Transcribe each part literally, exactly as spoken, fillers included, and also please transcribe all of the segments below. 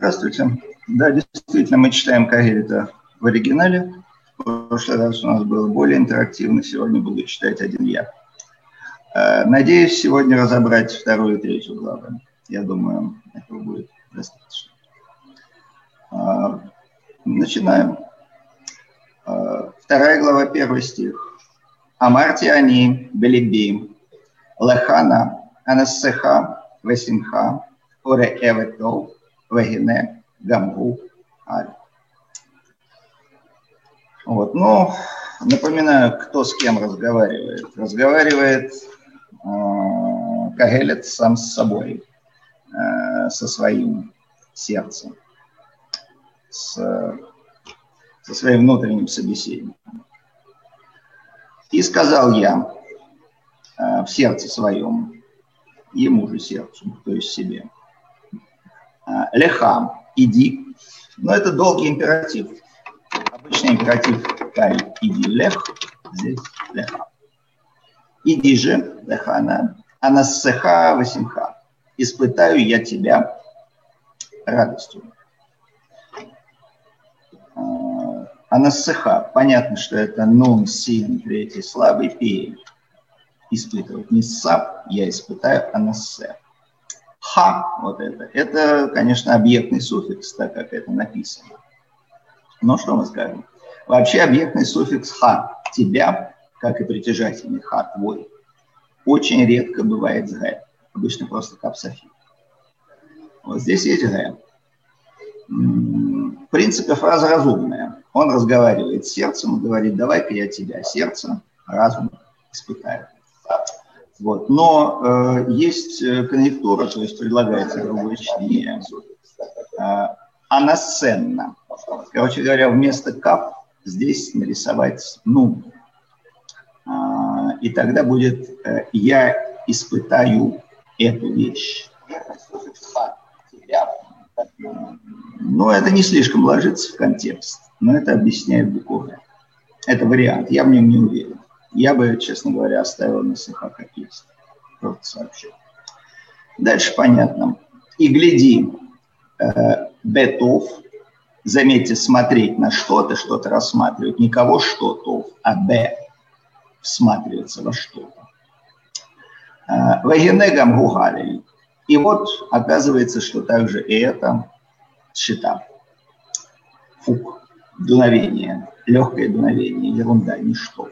Здравствуйте. Да, действительно, мы читаем Кагельта в оригинале. В прошлый раз у нас было более интерактивно, сегодня буду читать один я. Надеюсь, сегодня разобрать вторую и третью главы. Я думаю, этого будет достаточно. Начинаем. Вторая глава, первый стих. Амарти ани белиби, лехана анассеха весимха, оре эветов, вегине гамгу аль. Вот, ну, напоминаю, кто с кем разговаривает. Разговаривает э, Кагелет сам с собой, э, со своим сердцем, с, со своим внутренним собеседником. И сказал я э, в сердце своем, ему же сердцу, то есть себе, э, леха, иди. Но это долгий императив. Обычный императив кай, иди, лех, здесь леха. Иди же, лехана, анассеха васимха. Испытаю я тебя радостью. Анассеха, понятно, что это нун, сильный, третий, слабый, пей. Испытывать. Не сап, я испытаю анассе. Ха, вот это, это, конечно, объектный суффикс, так как это написано. Но что мы скажем? Вообще объектный суффикс ха, тебя, как и притяжательный ха, твой, очень редко бывает с г. Обычно просто капсофит. Вот здесь есть г. В принципе, фраза разумная. Он разговаривает с сердцем и говорит, давай-ка я тебя, сердце, разум испытаю. Вот. Но э, есть конъюнктура, то есть предлагается другое чтение. Э, анасценно. Короче говоря, вместо кап здесь нарисовать ну. Э, и тогда будет э, я испытаю эту вещь. Но это не слишком ложится в контекст, но это объясняет буквально. Это вариант, я в нем не уверен. Я бы, честно говоря, оставил на сыха как есть. Просто сообщил. Дальше понятно. И гляди, э, бетов, заметьте, смотреть на что-то, что-то рассматривать. Не кого что-то, а б, всматриваться во что-то. Вагенегам гугалей. И вот оказывается, что также и это счета. Фук, дуновение, легкое дуновение, ерунда, ничто.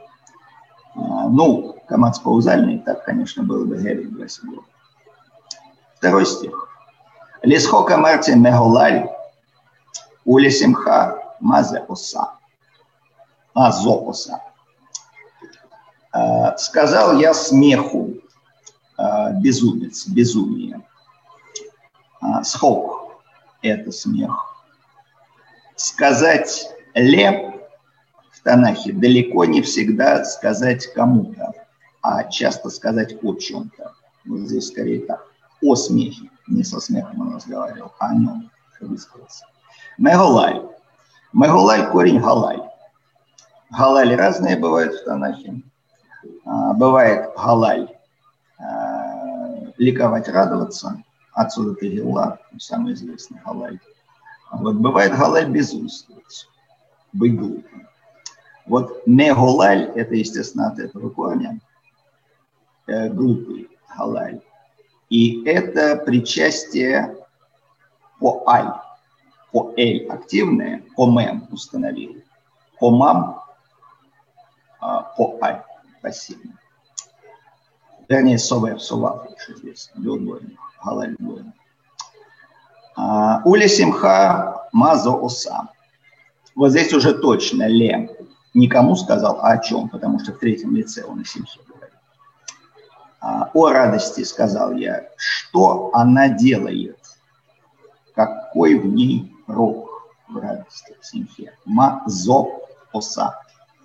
Ну, комац-паузальный, так, конечно, было бы Герри Гласигов. Второй стих. Лесхока марти меголаль, улесимха мазе оса. Азо оса. Сказал я смеху, безумец, безумие. Схок – это смех. Сказать ле в Танахе далеко не всегда сказать кому-то, а часто сказать о чем-то. Вот здесь скорее так. О смехе. Не со смехом он разговаривал, а о нем высказался. Меголаль. Меголаль – корень галаль. Галаль разные бывают в Танахе. Бывает галаль – ликовать, радоваться. Отсюда Тегилла, самый известный галаль. Вот бывает галаль безумствовать, быть глупым. Вот меголаль – это, естественно, от этого корня э, глупый галаль. И это причастие по аль, по эль активное, по мем установил, по мам, а, по аль пассивное. Вернее, сове сова, лучше здесь, двойник, галаль двойник. Ули симха мазо оса. Вот здесь уже точно ле. Никому сказал, а о чем, потому что в третьем лице он и симхе говорит. О радости сказал я, что она делает, какой в ней рок в радости в симхе. Мазо оса.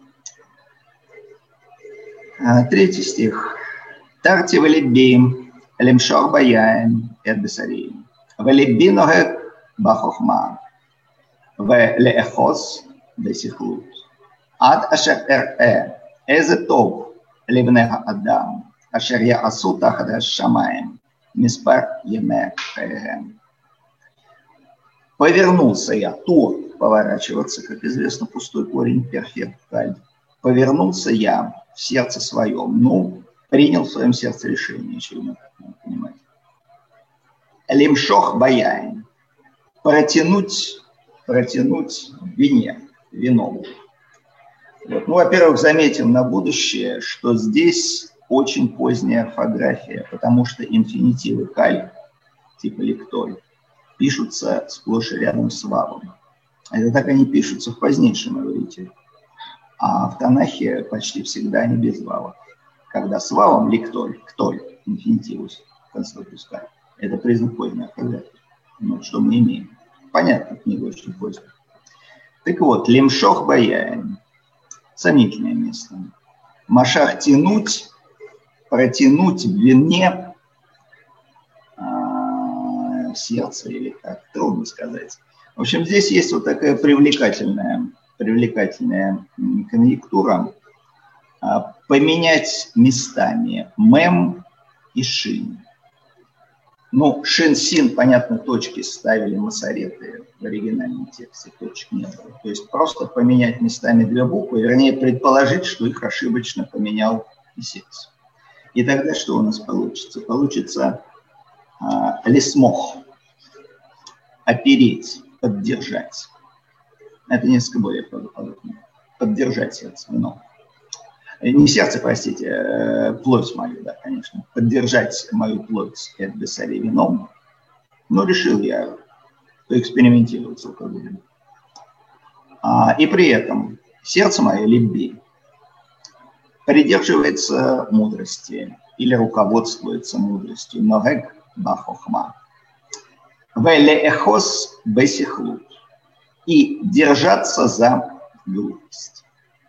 Третий стих. Тарти валибим, лемшор баяем, эд бесарим. Валиби ногек бахохма, велеехос бесихлут. Ад ашер эр-э, эзе тов ливнеха адам, ашер яасу тахад аш-шамаем, миспар еме хаэгэм. Повернулся я, то поворачиваться, как известно, пустой корень перфект каль. Повернулся я в сердце своем, ну, принял в своем сердце решение, очевидно, как надо понимать. Лимшох баяин. Протянуть, протянуть в вине, вином. Вот. Ну, во-первых, заметим на будущее, что здесь очень поздняя орфография, потому что инфинитивы каль, типа лектоль, пишутся сплошь и рядом с вавом. Это так они пишутся в позднейшем иврите. А в Танахе почти всегда они без вава. Когда с вавом лектоль, ктоль, инфинитивус, конструктус каль, это признак поздней орфографии. Вот что мы имеем. Понятно, книга очень поздняя. Так вот, лимшох баяин. Сомнительное место. Машах тянуть, протянуть в вине а, сердце или как, трудно сказать. В общем, здесь есть вот такая привлекательная, привлекательная конъюнктура. А, поменять местами мем и шин. Ну, шин-син, понятно, точки ставили масареты в оригинальном тексте, точек не было. То есть просто поменять местами две буквы, вернее, предположить, что их ошибочно поменял писец. И тогда что у нас получится? Получится а, лесмох, опереть, поддержать. Это несколько более правдоподобно. Поддержать сердце, вино. Не сердце, простите, а плоть мою, да, конечно. Поддержать мою плоть от бесари вином. Но решил я поэкспериментировать с алкоголем. А, и при этом сердце мое, либби, придерживается мудрости или руководствуется мудростью. Ногек бахохма. Велеэхос бесихлут. И держаться за глупость.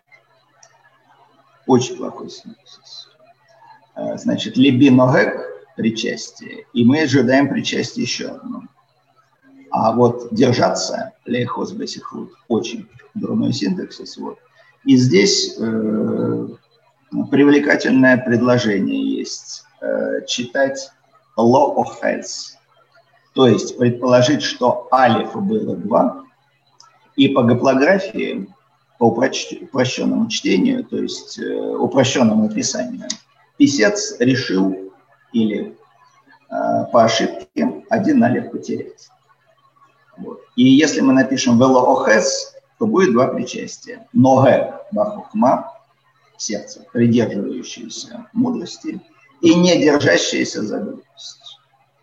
Очень плохой синтез. Значит, либи ногек – причастие, и мы ожидаем причастие еще одно. А вот держаться – леэхос бесихлут – очень дурной синтаксис. Вот. И здесь э, привлекательное предложение есть. Э, читать ло-охез. То есть предположить, что алифа было два, и по гаплографии, по упрощенному чтению, то есть э, упрощенному описанию, писец решил или э, по ошибке один алиф потерять. Вот. И если мы напишем вело-охез, то будет два причастия. Ногэ бахухма, сердце, придерживающееся мудрости, и не держащееся за глупость.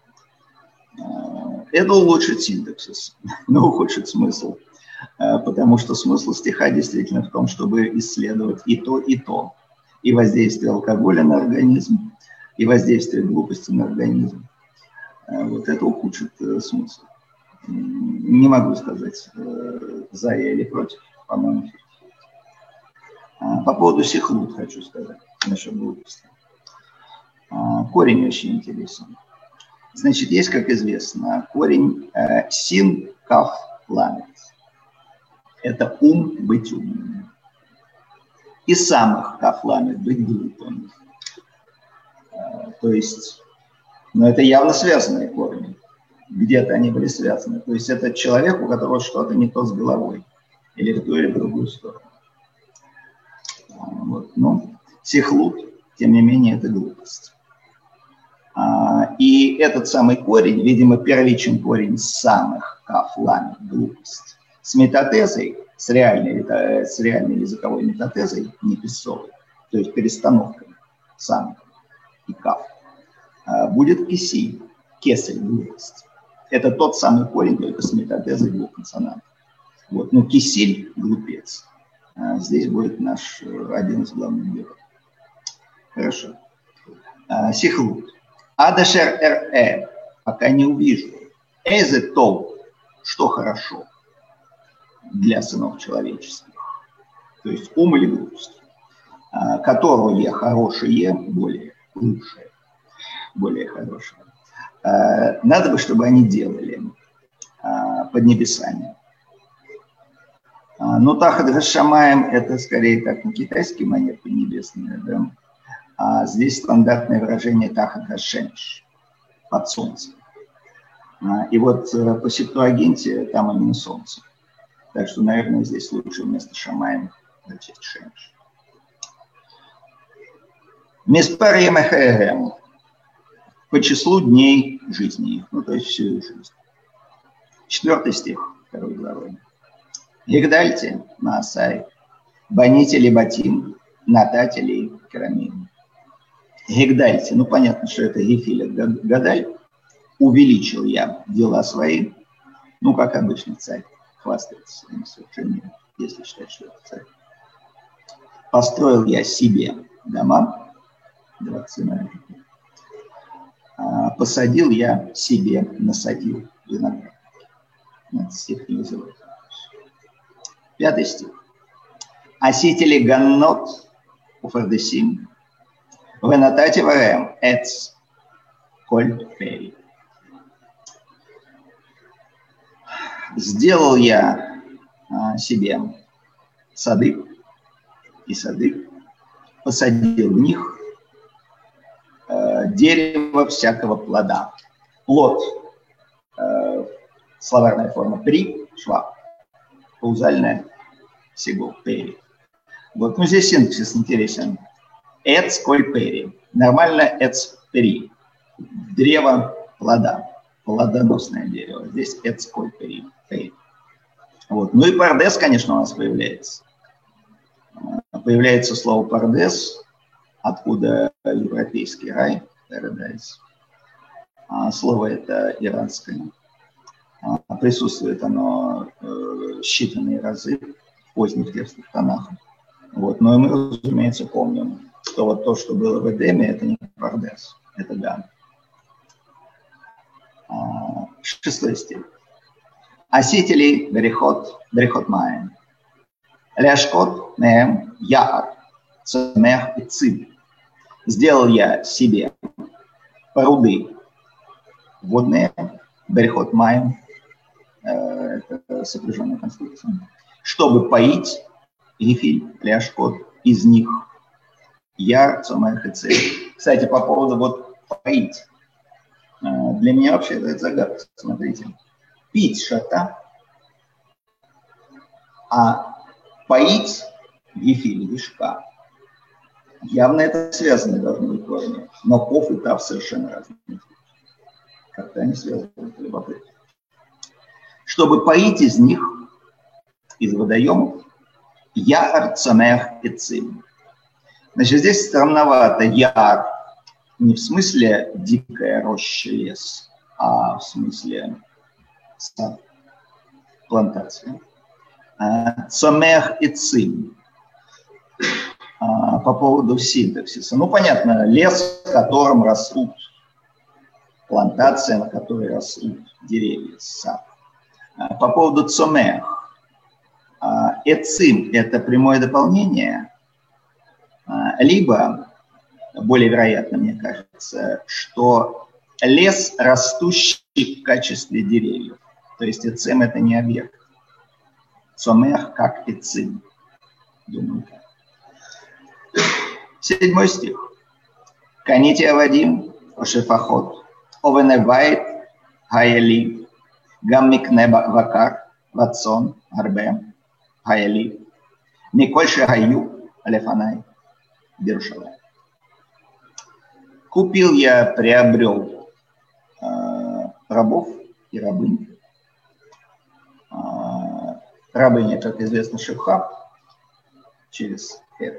Это улучшит синтаксис, но ухудшит смысл. Потому что смысл стиха действительно в том, чтобы исследовать и то, и то. И воздействие алкоголя на организм, и воздействие глупости на организм. Вот это ухудшит смысл. Не могу сказать, за я или против, по-моему. По поводу сихлут хочу сказать, насчет глупости. Корень очень интересен. Значит, есть, как известно, корень э, син, каф, ламет. Это ум быть умным. И самых каф, ламет быть глупым. Э, то есть, ну, это явно связанные корни. Где-то они были связаны. То есть, это человек, у которого что-то не то с головой. Или в ту, или в другую сторону. Вот. Но сихлут, тем не менее, это глупость. И этот самый корень, видимо, первичен корень самых каф-ламет, глупость, с метатезой, с реальной, с реальной языковой метатезой, не писовой, то есть перестановкой самых и каф, будет киси, кесель, глупость. Это тот самый корень, только с метатезой двух консонантов. Вот. Ну, кисиль, глупец. Здесь будет наш один из главных героев. Хорошо. Сихлут. Адашер эр, пока не увижу. Эзе тол, что хорошо для сынов человеческих. То есть ум или глупость. Которое хорошее, более лучшее, более хорошее. Надо бы, чтобы они делали под небесами. Но тахат гашамаем это скорее как на китайский манер поднебесные, да? А здесь стандартное выражение тахат гашемеш, под солнцем. И вот по Септуагинте там именно солнце. Так что, наверное, здесь лучше вместо Шамаем зачесть Шемеш. Миспар Емехерем. По числу дней жизни их. Ну, то есть всю их жизнь. Четвертый стих второй главы. Гигдальте Маасай. Баните Либатим. Натате ли Керамим. Гигдальте. Ну, понятно, что это Гефиль Гадаль. Увеличил я дела свои. Ну, как обычно царь хвастается своими совершениями, если считать, что это царь. Построил я себе дома. двадцать Посадил я себе, насадил виноград. Этот стих не называют. Пятый стих. Осители ганнот уфардесим венатати варэм эц коль пери. Сделал я а, себе сады и сады, посадил в них э, дерево всякого плода. Плод, э, словарная форма при, шва, паузальная, сигу, пери. Вот, ну здесь синтаксис интересен. Эц, коль пери. Нормально эц, пери. Древо плода. Плодоносное дерево. Здесь эц, коль пери. пери. Вот. Ну и пардес, конечно, у нас появляется. Появляется слово пардес, откуда европейский рай, paradise. А слово это иранское. А присутствует оно э, считанные разы в поздних текстах Танаха. Вот. Но мы, разумеется, помним, что вот то, что было в Эдеме, это не пардес, это Ган. А, шестой стих. Осители берехот, берехот маем. Ляшкот меем яар, цемех и циб. Сделал я себе пруды водные, берехот маем, э, это сопряженная конструкция, чтобы поить гефиль, ляшкот из них яр, цемех и циб. Кстати, по поводу вот поить. Э, для меня вообще это загадка, смотрите. Пить шата, а поить гефиль, вишка. Явно это связано должно быть корни. Но пов и тав совершенно разные. Как-то они связаны, это любопытно. Чтобы поить из них, из водоемов, яар, цамех и цим. Значит, здесь странновато. Яар не в смысле дикая роща, лес, а в смысле сад, плантация. Цомех и цим. По поводу синтаксиса. Ну, понятно, лес, в котором растут, плантация, на которой растут деревья, сад. По поводу цомех. Эцим – это прямое дополнение, либо, более вероятно, мне кажется, что лес, растущий в качестве деревьев. То есть эцим – это не объект. Цомех как эцим. Думаю так. Седьмой стих. Канити авадим ошефахот. Овеневайт гаяли. Гаммик неба вакар. Ватсон арбе гаяли. Микольше гаю алефанай. Биршалай. Купил я, приобрел э, рабов и рабынь. Рабыня, как известно, шивха, через это.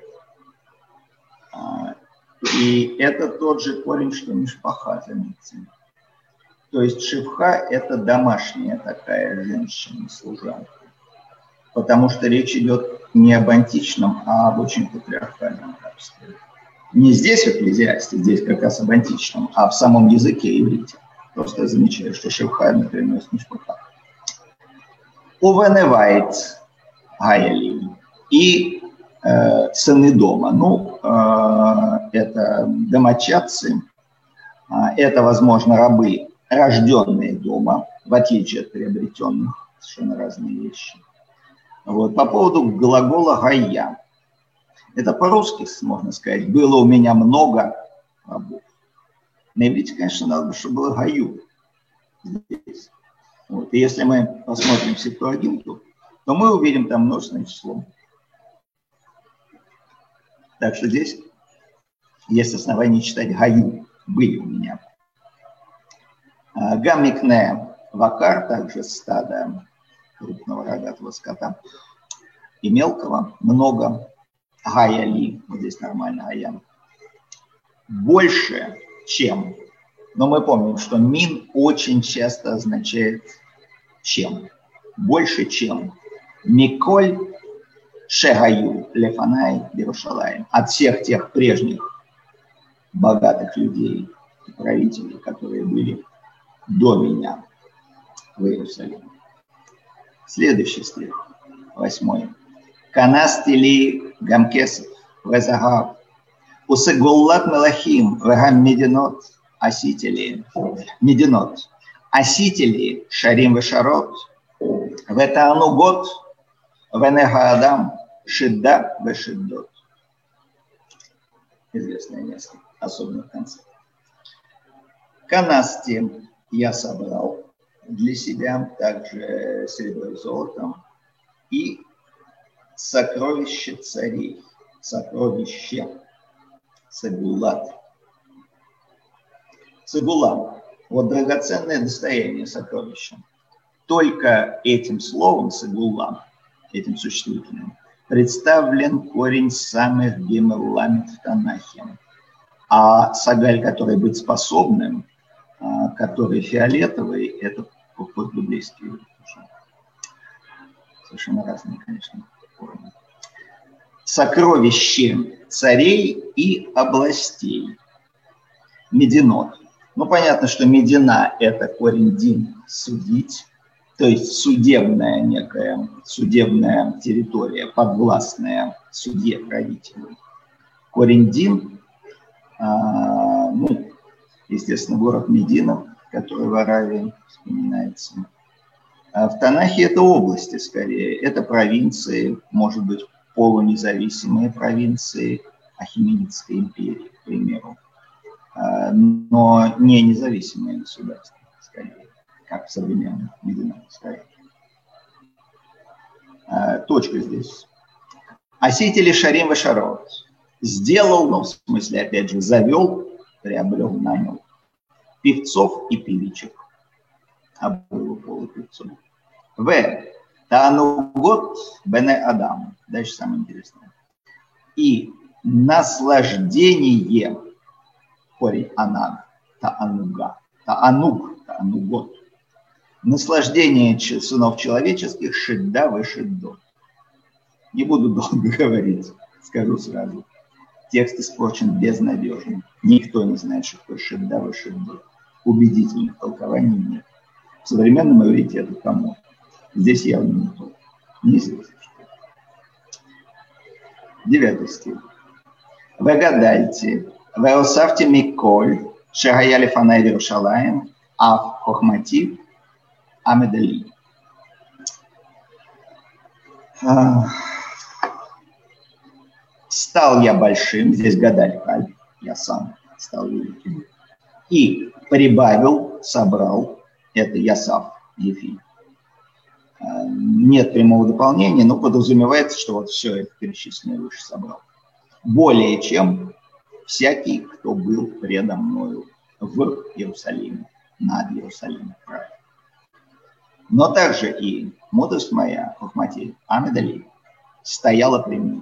И это тот же корень, что мишпаха, заметьте. То есть шивха – это домашняя такая женщина-служанка. Потому что речь идет не об античном, а об очень патриархальном рабстве. Не здесь в Экклезиасте, здесь как раз об античном, а в самом языке иврите. Просто я замечаю, что шивха, например, носит мишпаха. Увеневайт гаяли и э, сыны дома. Ну, э, это домочадцы, э, это, возможно, рабы, рожденные дома, в отличие от приобретенных, совершенно разные вещи. Вот. По поводу глагола гая. Это по-русски, можно сказать, было у меня много рабов. На иврите, конечно, надо бы, чтобы было гаю. здесь. Вот. И если мы посмотрим Септуагинту, то мы увидим там множественное число. Так что здесь есть основания читать гаю, были у меня. Гамикне вакар, также стадо крупного рогатого скота и мелкого, много. Гаяли, вот здесь нормально гаян. Больше, чем. Но мы помним, что мин очень часто означает чем. Больше, чем. Миколь шегаю лефанай Иерушалаим. От всех тех прежних богатых людей и правителей, которые были до меня в Иерусалиме. Следующий стих, восьмой. Канастили гамкесов везагав. Усегуллат мелахим вегам мединот осители. Мединот. Осители шарим вешарот. Ветаану год венега адам шидда вешиддот. Известное место, особенно в конце. Канасти я собрал для себя также серебро и золото и сокровище царей, сокровище, цегулат. Цегула, вот драгоценное достояние сокровища. Только этим словом цегула, этим существительным, представлен корень самых гемелламит в Танахе. А сагаль, который быть способным, который фиолетовый, это по-библейски. Совершенно разные, конечно, формы. Сокровище царей и областей. Мединот. Ну, понятно, что медина – это корень дин, судить, то есть судебная некая, судебная территория, подвластная суде правителю. Корень дин, а, ну, естественно, город Медина, который в Аравии вспоминается. А в Танахе это области скорее, это провинции, может быть, полунезависимые провинции Ахименидской империи, к примеру, но не независимые государства, скорее, как в современных Мединах, скорее. Точка здесь. Осители шарим вешарот. Сделал, ну, в смысле, опять же, завел, приобрел, нанял певцов и певичек. А было полупевцов. В. Таанугот бене Адам. Дальше самое интересное. И наслаждение, корень анан, таануга, таануг, таанугот. Наслаждение сынов человеческих шидда вышиддот. Не буду долго говорить, скажу сразу. Текст испорчен безнадежно. Никто не знает, что такое шидда вышиддот. Убедительных толкований нет. В современном иврите это кому? Здесь явно не то. Неизвестно, что. Девятый стих. Вегадальте, веосавте миколь, шагаяли фанай Иерушалаим, ав хохмати, амедали. Стал я большим, здесь гадаль каль, я сам стал великим. И прибавил, собрал, это Ясав, Ефи. Нет прямого дополнения, но подразумевается, что вот все это перечисленное выше собрал. Более чем всякий, кто был предо мною в Иерусалиме, над Иерусалимом. Но также и мудрость моя, Хохмати, Амедали, стояла при мне.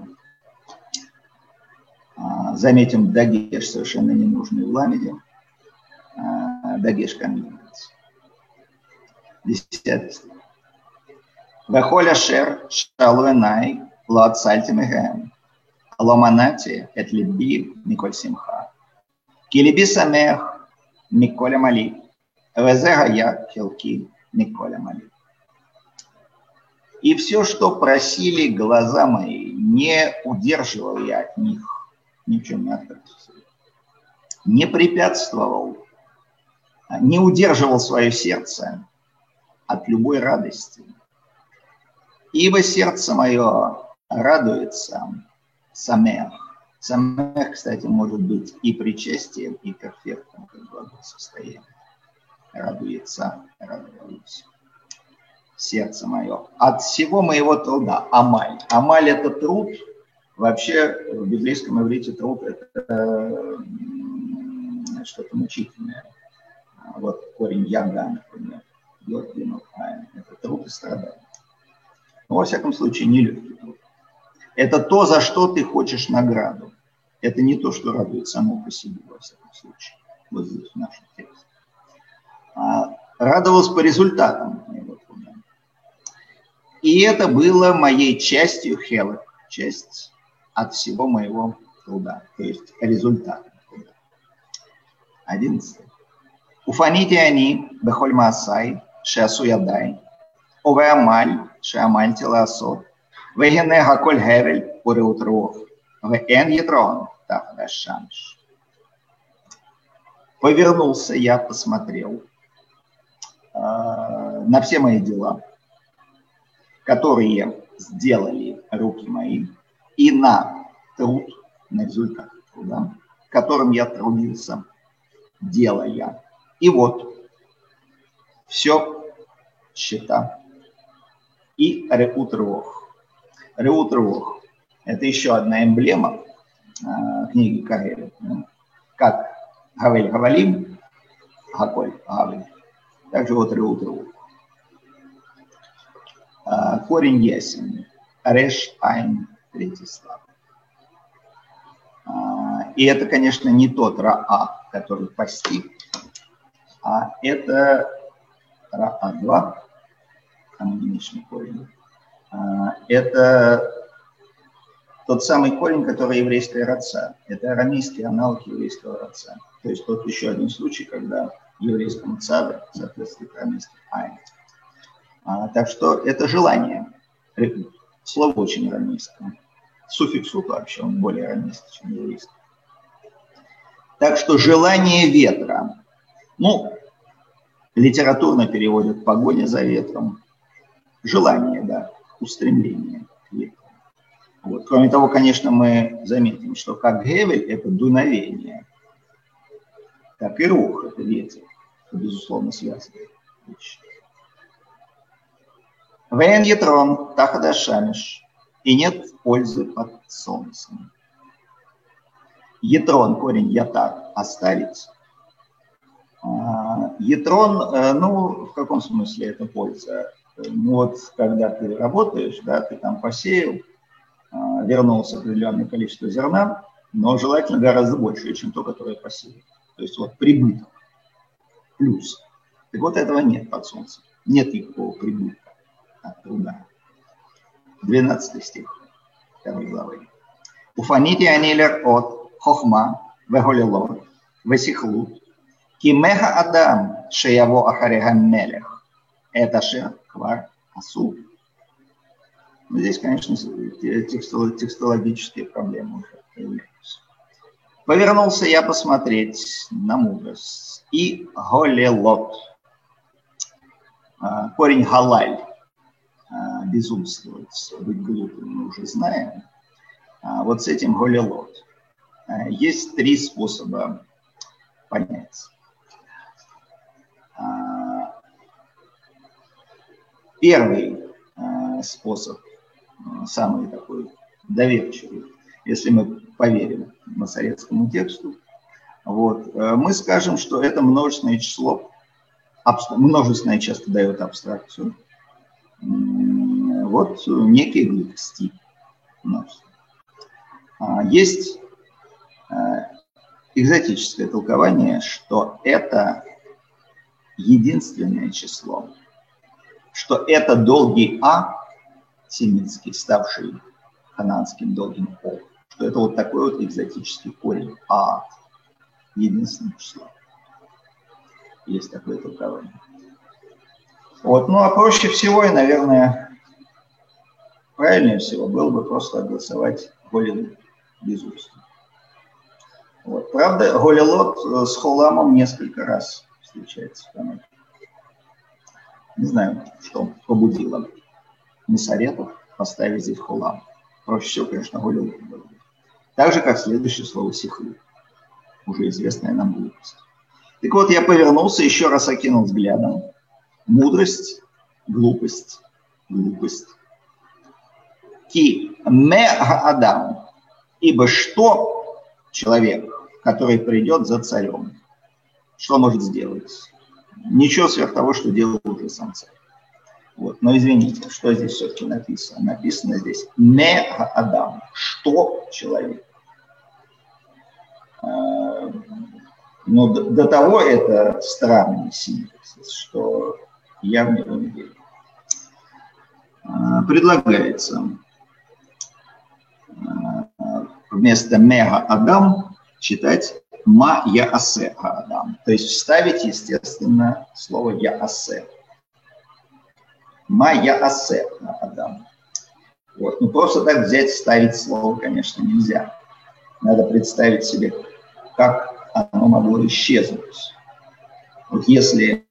Заметим, дагеш совершенно ненужный в ламеде. Дагеш каминец. Десятый стих. Вехоля шер шалуэнай лад сальтимегэм. Ломанати эт либи миколь симха. Килиби самех миколя мали. Везега я хилки миколя мали. И все, что просили глаза мои, не удерживал я от них, ни в чем не отказывался. Не препятствовал, не удерживал свое сердце от любой радости. Ибо сердце мое радуется самех. Самех, кстати, может быть и причастием, и перфектом, как глагол состояния. радуется, радовалось сердце мое. От всего моего труда. Амаль. Амаль – это труд. Вообще в библейском иврите труд – это что-то мучительное. Вот корень яга, например. Это труд и страдания. Но, во всяком случае, нелегкий труд. Это то, за что ты хочешь награду. Это не то, что радует само по себе, во всяком случае. Вот здесь в нашем тексте. А, радовался по результатам моего труда. И это было моей частью хелек, часть от всего моего труда, то есть результат труда. Одиннадцатый. Уфаните они бехоль маасай шеасу ядай, ове амаль шеамаль телаасот, вегене хаколь хевель уреут рух, веэн ятрон тахадаш шамш. Повернулся я, посмотрел э, на все мои дела, которые сделали руки мои, и на труд, на результат труда, которым я трудился, делая. И вот все счета. И реут рух. Реут рух – это еще одна эмблема э, книги Когелет. Как Гавель Гавалим, Гаколь Гавель. Также вот реут рух. Э, корень ясен. Реш айн, третий слав. Э, и это, конечно, не тот Раа, который постиг, а это Раа два, там единичный корень. Это тот самый корень, который еврейская раца. Это арамейский аналог еврейского раца. То есть тот еще один случай, когда еврейскому цаве соответствует арамейский айн. А, так что это желание. Слово очень арамейское. Суффикс вообще, он более арамейский, чем еврейский. Так что желание ветра. Ну, литературно переводят погоня за ветром. Желание, да, устремление к ветру. Вот. Кроме того, конечно, мы заметим, что как гевель – это дуновение, так и рух – это ветер, что, безусловно, связано. Вен ятрон тахадаш шамиш, и нет пользы под солнцем. Ятрон, корень ятар, оставить. Ятрон, ну, в каком смысле это польза? Ну вот, когда ты работаешь, да, ты там посеял, вернулся определенное количество зерна, но желательно гораздо больше, чем то, которое посеял. То есть вот прибыток, плюс. Так вот этого нет под солнцем. Нет никакого прибытка от труда. двенадцатый стих второй главы. Уфаните анилер от хохма веголилор весихлут кимеха адам шеяво ахареха мелех. Это шер квар асу. Ну, здесь, конечно, текстологические проблемы уже появляются. Повернулся я посмотреть на мудрость. И голелот. Корень галаль. Безумствовать, быть глупым, мы уже знаем. Вот с этим голелот. Есть три способа понять. Первый способ, самый такой доверчивый, если мы поверим масоретскому тексту, вот, мы скажем, что это множественное число, множественное часто дает абстракцию, вот некие глупости. Есть экзотическое толкование, что это единственное число, что это долгий А, семитский, ставший хананским долгим О, что это вот такой вот экзотический корень А, единственное число. Есть такое толкование. Вот, ну а проще всего и, наверное, правильнее всего было бы просто голосовать голелот без уст. Вот. Правда, голелот с холамом несколько раз встречается в Танахе. Не знаю, что побудило масоретов поставить здесь холам. Проще всего, конечно, голелот было. Так же, как следующее слово сихлу, уже известная нам глупость. Так вот, я повернулся, еще раз окинул взглядом. Мудрость, глупость, глупость. Ки ме адам, ибо что человек, который придет за царем, что может сделать? Ничего сверх того, что делал уже сам царь. Вот. Но извините, что здесь все-таки написано? Написано здесь ме адам, что человек. Но до, до того это странный синтаксис, что я в него не верю. Предлагается вместо мега адам читать ма яасе адам. То есть вставить, естественно, слово яасе. Ма яасе адам. Вот. Ну просто так взять, вставить слово, конечно, нельзя. Надо представить себе, как оно могло исчезнуть. Вот если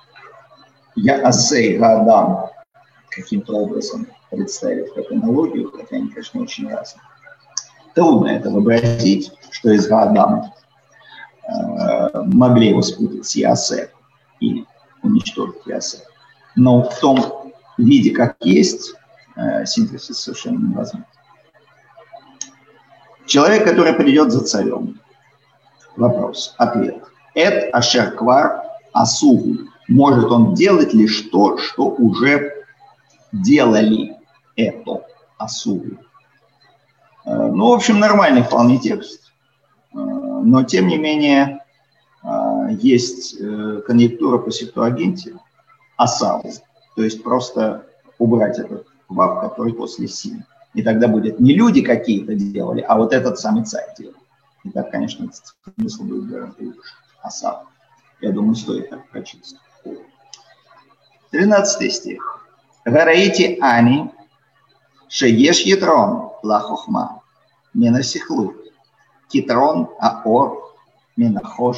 яасе адам каким-то образом представить как аналогию, хотя они, конечно, очень разные. Трудно это вообразить, что из Гаадама э, могли его спутать с Яасе и уничтожить Яасе. Но в том виде, как есть, э, синтезис совершенно невозможен. Человек, который придет за царем. Вопрос, ответ. Эт ашерквар асугу. Может он делать лишь то, что уже делали это асугу. Ну, в общем, нормальный вполне текст. Но, тем не менее, есть конъюнктура по септуагинте асаву. То есть просто убрать этот вав, который после си. И тогда будет не люди какие-то делали, а вот этот самый царь делал. И так, конечно, смысл будет гораздо лучше. Асав. Я думаю, стоит так прочесть. тринадцатый стих. Гараити ани шееш ятрон лахохма минасихлут китрон аор минахош.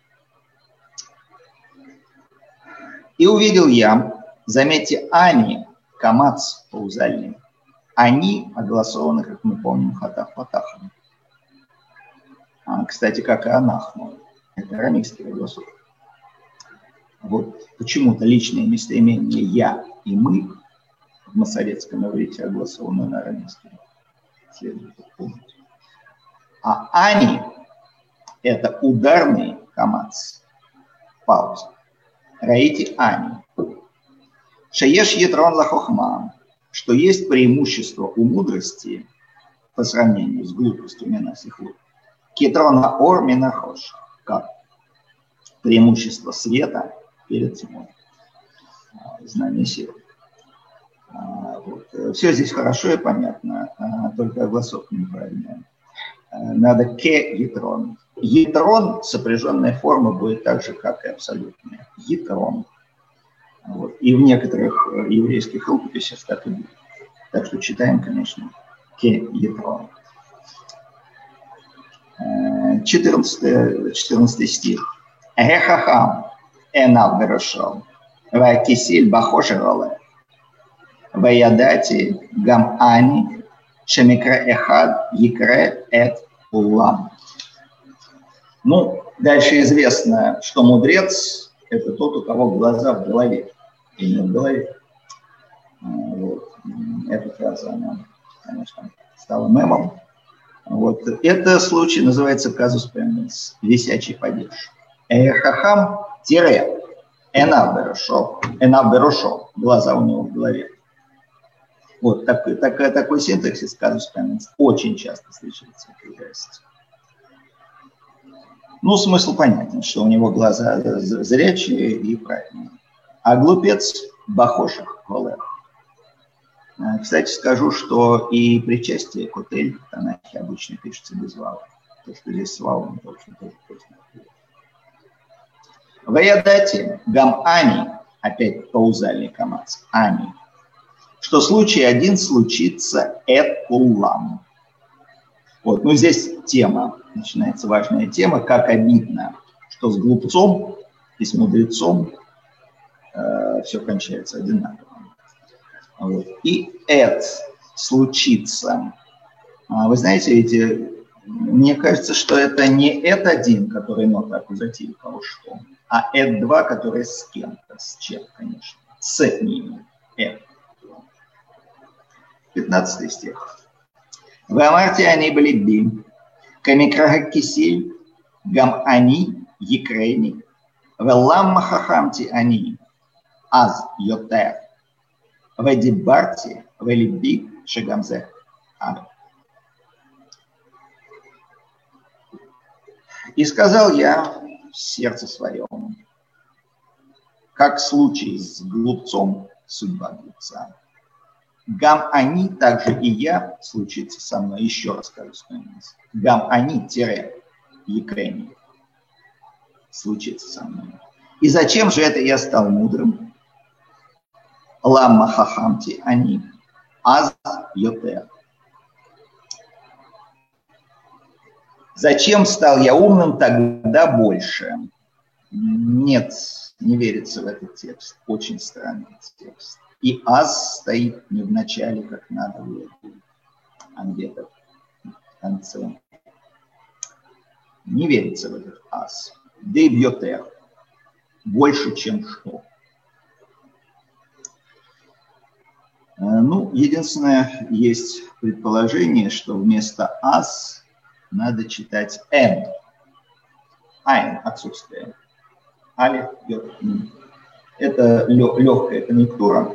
И увидел я, заметьте, ани, камац паузальный. Они огласованы, как мы помним, хатах патахом. А, кстати, как и анахну. Это арамейский огласов. Вот почему-то личное местоимение «я» и «мы» в массоветском иврите огласованы на арамейском. Следует помнить. А «они» – это ударный камац. Пауза. Раити «они». Шаеш етрон лахохма, что есть преимущество у мудрости по сравнению с глупостью минасихлут. Китрона ор минахош, как преимущество света перед тьмой. Знание силы. Вот. Все здесь хорошо и понятно, только огласовка неправильная. Надо ке етрон. Етрон, сопряженная форма, будет так же, как и абсолютная. Етрон. Вот. И в некоторых еврейских рукописях так и будет. Так что читаем, конечно, ке етрон. четырнадцатый, четырнадцатый стих. Эхахам энав берошол вакисиль бахошероле ваядати гам ани шемикре эхад якре эт улам. Ну, дальше известно, что мудрец – это тот, у кого глаза в голове. Именно в голове. Вот. Эта фраза, она, конечно, стала мемом. Вот. Это случай называется казус пемнес, висячий падеж. Эхахам тире энав берошо, энав берошо, глаза у него в голове. Вот такой, такой, такой синтаксис казус пемнес очень часто встречается в языке. Ну, смысл понятен, что у него глаза зрячие и правильные. А глупец бахошах голых. Кстати, скажу, что и причастие котель в Танахе обычно пишется без вала. То, что здесь с валом, в общем, тоже точно. Ваядати гам ани, опять паузальный камац, ани, что случай один случится эт уллам. Вот, ну здесь тема, начинается важная тема, как обидно, что с глупцом и с мудрецом э, все кончается одинаково. Вот. И это случится. Вы знаете, ведь Мне кажется, что это не эт один, который нота аккузатив, кого что, а эт два, который с кем-то, с чем, конечно, с ними. Эт. пятнадцатый стих. Вамарти они были бим, камикрага кисель, гам они, екрени, веламма хахамти они, аз йотер, ведибарти, велиби, шагамзе. И сказал я в сердце своем, как в случае с глупцом, судьба глупца. Гам они, также и я, случится со мной, еще раз скажу стоимость. Гам они, тире, екрени, случится со мной. И зачем же это я стал мудрым? Ламма хахамти они, аз йотер. Зачем стал я умным тогда больше? Нет, не верится в этот текст. Очень странный текст. И аз стоит не в начале, как надо было, а где-то в конце. Не верится в этот аз. Дейбьотер. Больше, чем что. Ну, единственное, есть предположение, что вместо аз надо читать «н». «Айн» – отсутствие. «Алиф» – это легкая конъюнктура.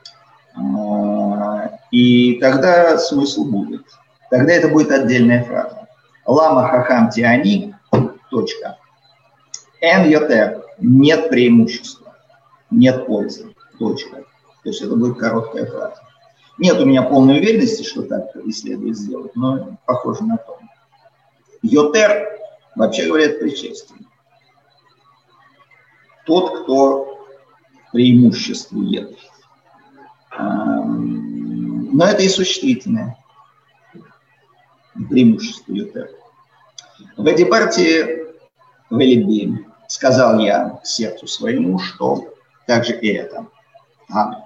И тогда смысл будет. Тогда это будет отдельная фраза. «Лама хахам тиани», точка. «Эн йотер» – нет преимущества, нет пользы, точка. То есть это будет короткая фраза. Нет у меня полной уверенности, что так и следует сделать, но похоже на то. Йотер, вообще говоря, это причастие. Тот, кто преимуществует. Но это и существительное. Преимущество йотер. В этой партии в Элибе сказал я сердцу своему, что также и это. Аминь.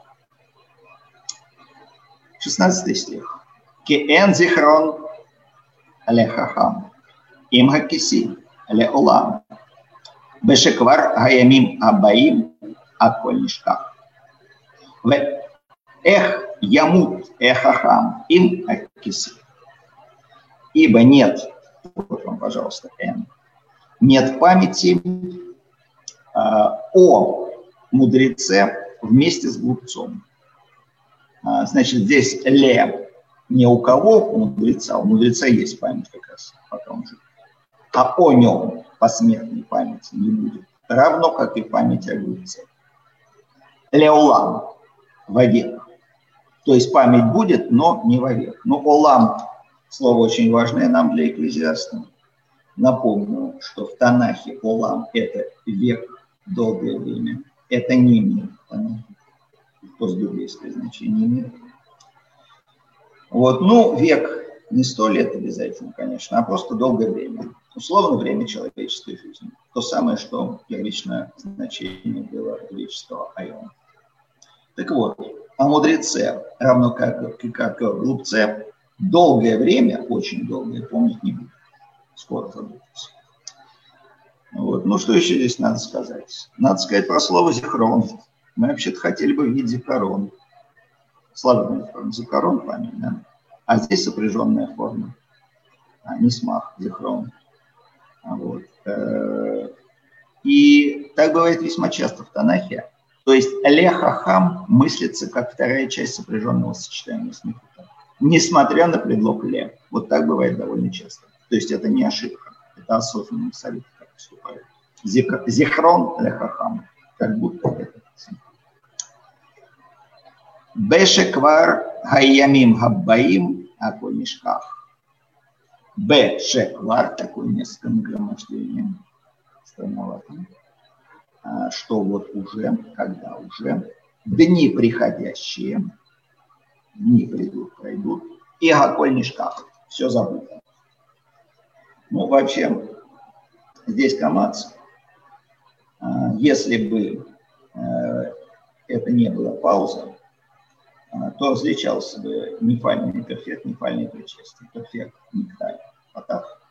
шестнадцатый стих. Кен зихрон алехахам. Им хакиси леолам. Бешеквар гаямим абаим акольнишках. В эх ямут эхахам им хакиси. Ибо нет, вот вам, пожалуйста, эн, нет памяти э, о мудреце вместе с глупцом. А, значит, здесь ле не у кого, у мудреца, у мудреца есть память как раз, потом же. А о нем посмертной памяти не будет. Равно, как и память о глупце. Леолам, вовек. То есть память будет, но не вовек. Но олам, слово очень важное нам для экклезиаста. Напомню, что в Танахе олам – это век, долгое время. Это не мир. Постбиблейское значение мира. Вот, ну, век не сто лет обязательно, конечно, а просто долгое время. Условно время человеческой жизни. То самое, что первичное значение было греческого айона. Так вот, о мудреце, равно как, как о глупце, долгое время, очень долгое, помнить не будет. Скоро забудется. Вот. Ну, что еще здесь надо сказать? Надо сказать про слово «зихрон». Мы вообще-то хотели бы видеть зихрон. Славянная форма зихрон, память, да? А здесь сопряженная форма. А не смах, зихрон. Вот. И так бывает весьма часто в Танахе. То есть ле-хахам мыслится как вторая часть сопряженного сочетания с мифутом. Несмотря на предлог ле. Вот так бывает довольно часто. То есть это не ошибка. Это осознанный совет, как поступает. Зихрон ле-хахам. Как будто это. Бешеквар хайямим хаббаим аконишках. Бешеквар, такое несколько нагромождение, странновато, что вот уже, когда уже, дни приходящие, дни придут, пройдут, и аконишках, все забыто. Ну, вообще, здесь камац, если бы это не была пауза, то различался бы нефальный перфект, нефальный причастие, перфект, некталь, а так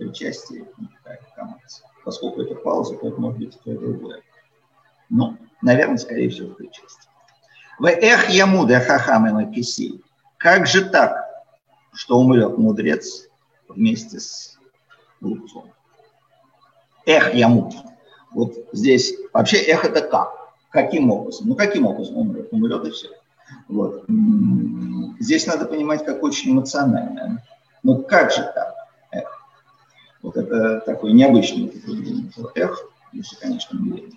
причастие и камац. Поскольку это пауза, то это может быть то и другое. Ну, наверное, скорее всего, причастие. В эх ямуда хахамена кисель. Как же так, что умрет мудрец вместе с глупцом? Эх ямуд. Вот здесь вообще эх это как? Каким образом? Ну, каким образом умрет? Умрет и все. Вот. Здесь надо понимать, как очень эмоционально. Ну, как же так? Эх. Вот это такой необычный эх, если, конечно, не верить.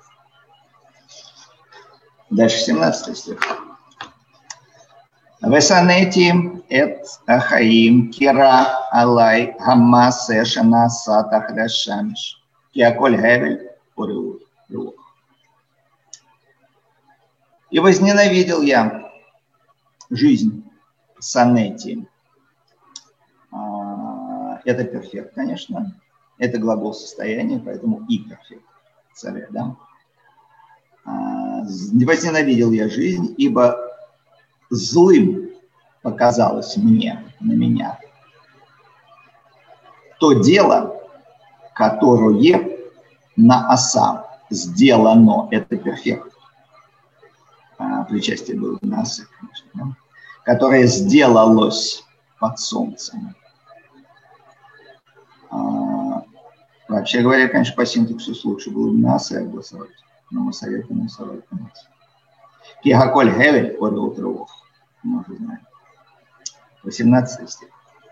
Дальше семнадцатый стих. Весанети эт ахаим кира алай хамасе шанаса тахрашамш киаколь гевель урюх. И возненавидел я жизнь санети. Это перфект, конечно. Это глагол состояния, поэтому и перфект. Царя, да? Возненавидел я жизнь, ибо злым показалось мне, на меня, то дело, которое на оса сделано, это перфект. Причастие было на оса, конечно, да? Которое сделалось под солнцем. Вообще говоря, конечно, по синтаксу лучше было бы на оса голосовать. Но мы советуем голосовать на оса. Кихаколь гевель орел тревог. Мы уже знаем. восемнадцатый стих.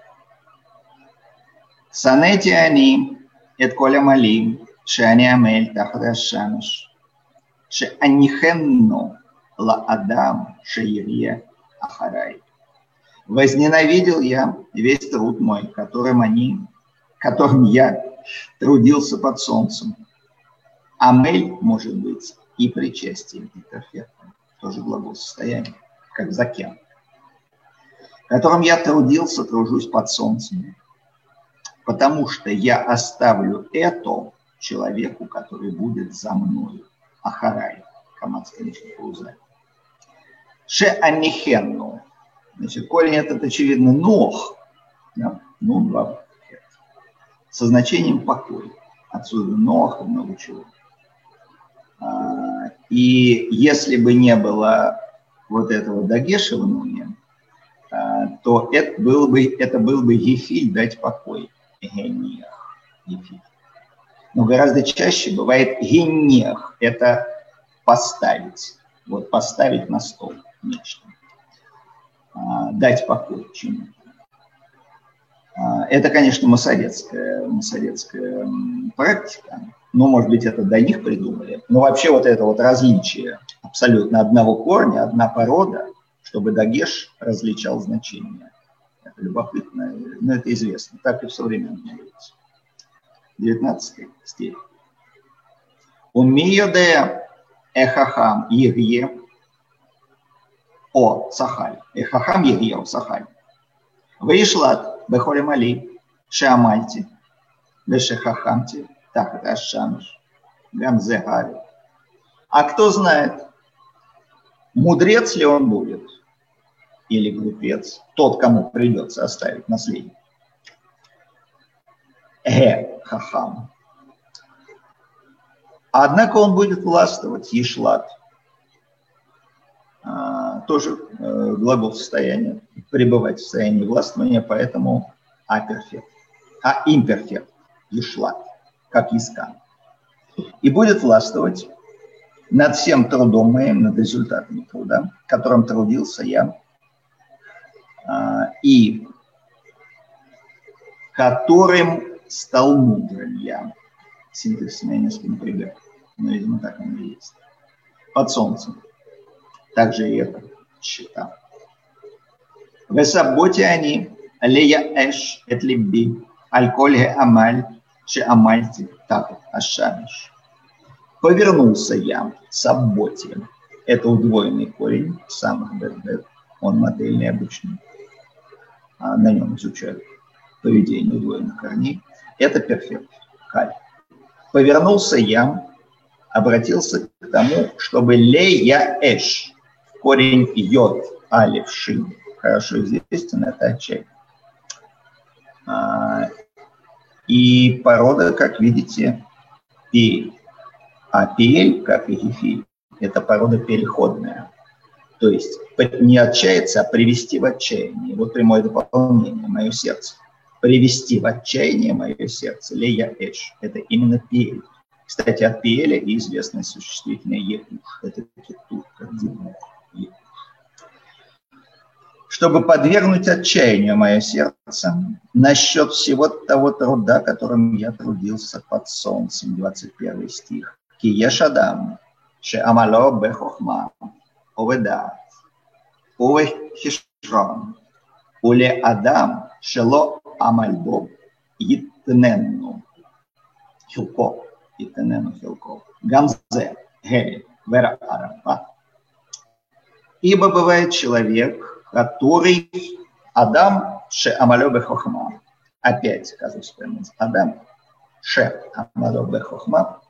Санети они эт коля малим шани амель тахра шамеш ше анихенно ла адам шеирье ахарай. Возненавидел я весь труд мой, которым они, которым я трудился под солнцем. Амель может быть и причастием, и перфектом. Тоже глагол состояния, как закен. Которым я трудился, тружусь под солнцем. Потому что я оставлю это человеку, который будет за мной. Ахарай. Камац, конечно, пауза. Ше анихенну. Значит, корень этот, очевидно, нох. Да? Ну, два. Со значением покой. Отсюда нох и много чего. И если бы не было вот этого дагеша в нуне, то это был бы, это был бы ефиль дать покой. Генех. Ефиль. Но гораздо чаще бывает генех. Это поставить. Вот поставить на стол нечто. Дать покой чему-то. Это, конечно, массоветская, массоветская практика. Ну, может быть, это до них придумали. Но вообще вот это вот различие абсолютно одного корня, одна порода, чтобы дагеш различал значения. Это любопытно, но это известно. Так и в современном говорится. девятнадцатый стих. Умиёде эхахам егье о сахаль. Эхахам егье о сахаль. Выишлат бехоле мали шеамальти бешехахамти так ашамш гамзегари. А кто знает, мудрец ли он будет или глупец, тот, кому придется оставить наследие. Э, хахам. Однако он будет властвовать, ешлат. А, тоже э, глагол состояния, пребывать в состоянии властвования, поэтому аперфект, а имперфект, ешлат, как искан. И будет властвовать над всем трудом моим, над результатами труда, которым трудился я, и которым стал мудрым я. Синтаксис меня несколько напрягает, но, видимо, так оно и есть. Под солнцем. Также и это счета. В сабботе они лея эш эт либби аль-коль амаль ше амальти так ашамиш. Повернулся я в сабботе. Это удвоенный корень самых бэт-бэт. Он модельный обычный. А на нем изучают поведение удвоенных корней. Это перфект. Халь. Повернулся я, обратился к тому, чтобы лея эш, корень йод, алиф, шин, хорошо известен, это отчай. И порода, как видите, пиэль. А пиэль, как и гефиль, это порода переходная. То есть не отчаяться, а привести в отчаяние. Вот прямое дополнение, мое сердце. Привести в отчаяние мое сердце, лея эш. Это именно пиэль. Кстати, от пиэля и известное существительное ехуш. Это кетур, как дивух. Чтобы подвергнуть отчаянию мое сердце насчет всего того труда, которым я трудился под солнцем. двадцать первый стих. Ки еш адам, ше амало бехохма, оведат, овехишрон, уле адам, шело амальбо, йитненну, хилко, йитненну хилко, гамзе, гели, вера арапа. Ибо бывает человек, который Адам ше амалёбе хохма. Опять, оказывается, Адам ше амалёбе хохма.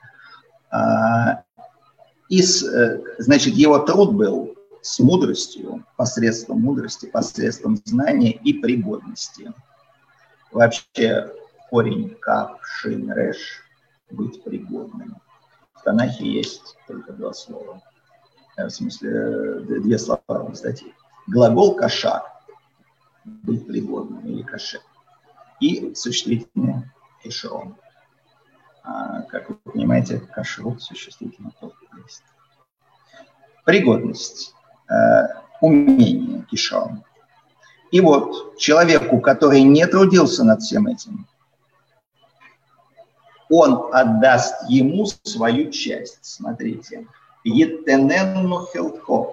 И, значит, его труд был с мудростью, посредством мудрости, посредством знания и пригодности. Вообще корень кав, шин, реш – быть пригодным. В Танахе есть только два слова. В смысле, две слова в статье. Глагол кашар – быть пригодным или кашер. И существительное кишрон. А, как вы понимаете, кашрут существительное тоже есть. Пригодность, э, умение кишрон. И вот человеку, который не трудился над всем этим, он отдаст ему свою часть. Смотрите. Етененну хилко.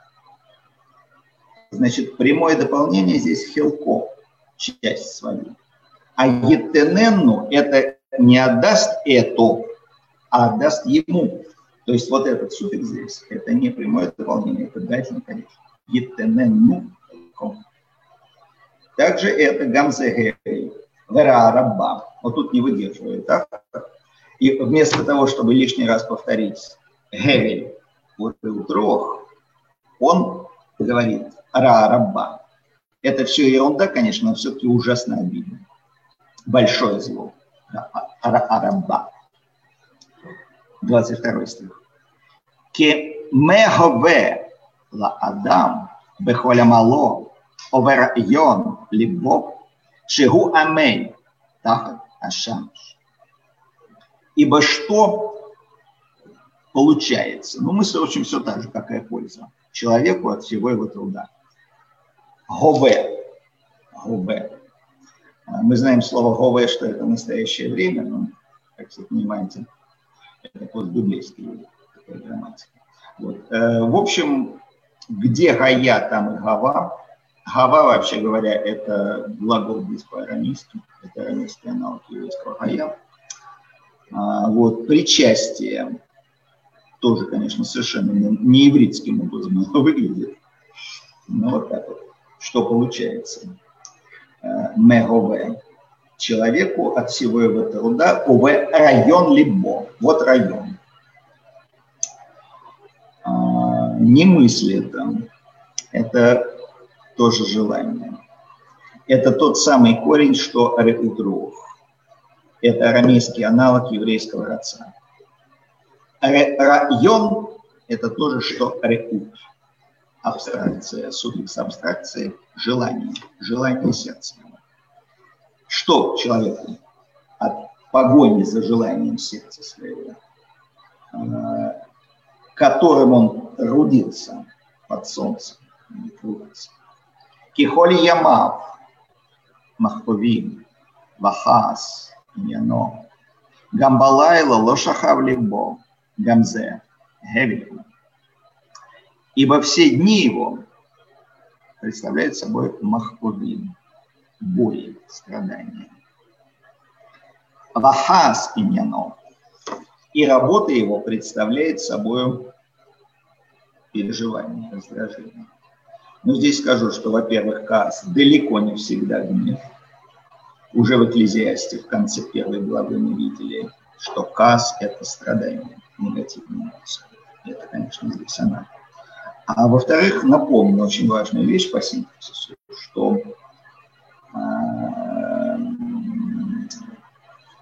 Значит, прямое дополнение здесь хилко, часть свою. А етененну это не отдаст эту, а отдаст ему. То есть вот этот суффикс здесь, это не прямое дополнение, это дательный конец. Етененну хилко. Также это гамзегей, вера рабба. Вот тут не выдерживает, так? И вместо того, чтобы лишний раз повторить гевель, вот утрох, он говорит ра рабба. Это все ерунда, конечно, но все-таки ужасно обидно. Большое зло. Ра рабба. двадцать второй стих. Ке мехове ла адам бехолямало оверайон либо шигу амей тахат ашамш. Ибо что получается? Ну, мысль, в общем, все так же, какая польза человеку от всего его труда. Гове. Гове. Мы знаем слово гове, что это настоящее время, но, как вы понимаете, это постбиблейский грамматика. Вот. В общем, где гая, там и гава. Гава, вообще говоря, это глагол здесь по-арамейски. Это арамейский аналог еврейского гая. Вот. Причастие. Тоже, конечно, совершенно не еврейским образом выглядит. Но вот так вот. Что получается? Мегове. Человеку от всего его труда. Ове район либо. Вот район. Не мысли это. Это тоже желание. Это тот самый корень, что реутрух. Это арамейский аналог еврейского раца. Район – это тоже, что реут. Абстракция, суффикс абстракции – желание. Желание сердца. Что человеку от погони за желанием сердца своего, которым он трудился под солнцем, не трудился. Кихоли ямав, махповим, вахас, яно, гамбалайла, лошахав либо, гамзе, гевельку. Ибо все дни его представляют собой махповим, боли, страдания. Вахас и яно. И работа его представляет собой переживание, раздражение. Но здесь скажу, что, во-первых, каас далеко не всегда гнев. Уже в Экклезиасте в конце первой главы мы видели, что каас – это страдание, негативная эмоция. Это, конечно, здесь она. А во-вторых, напомню очень важную вещь по синтезису, что э,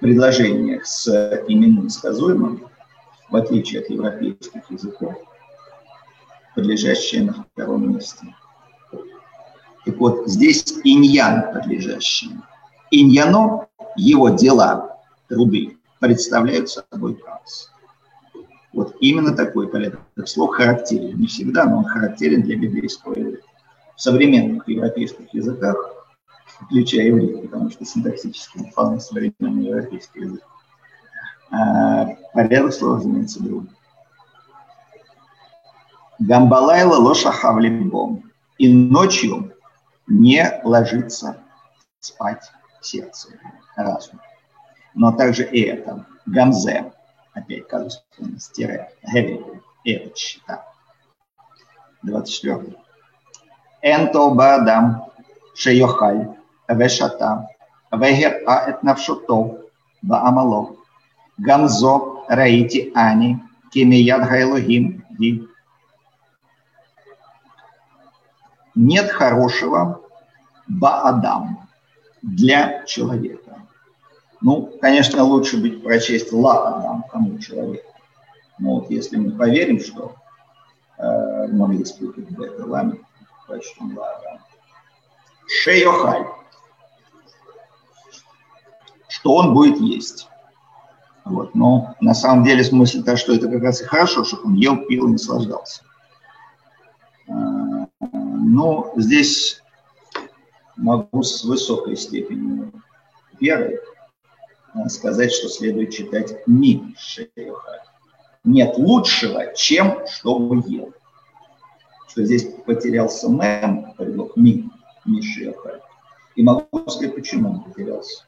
предложениях с именным сказуемым, в отличие от европейских языков, подлежащее на втором месте. Так вот, здесь иньян подлежащий. Иньяно, его дела, труды, представляют собой праус. Вот именно такой порядок слов характерен. Не всегда, но он характерен для библейского языка. В современных европейских языках, включая иврит, потому что синтаксически он вполне современный европейский язык, порядок слов изменится другим. Гамбалайла лошахав либом. И ночью не ложится спать сердце, разум. Но также и это. Гамзе. Опять, кажется, стире. Гевель. Это счета. двадцать четвёртый. Энто баадам шейохаль вешата вегер а эт навшото баамало гамзо раити ани кемияд гайлогим ги. Нет хорошего баадам для человека. Ну, конечно, лучше быть прочесть ла-адам, кому человек. Но вот если мы поверим, что э, многие спутают в это лами, прочтем ла-адам. Шейохаль. Что он будет есть. Вот. Но на самом деле смысл то, что это как раз и хорошо, чтобы он ел, пил и наслаждался. Ну, здесь могу с высокой степенью веры сказать, что следует читать ми шейохаль. Нет лучшего, чем чтобы ел. Что здесь потерялся мем, предлог ми, ми шейохаль. И могу сказать, почему он потерялся.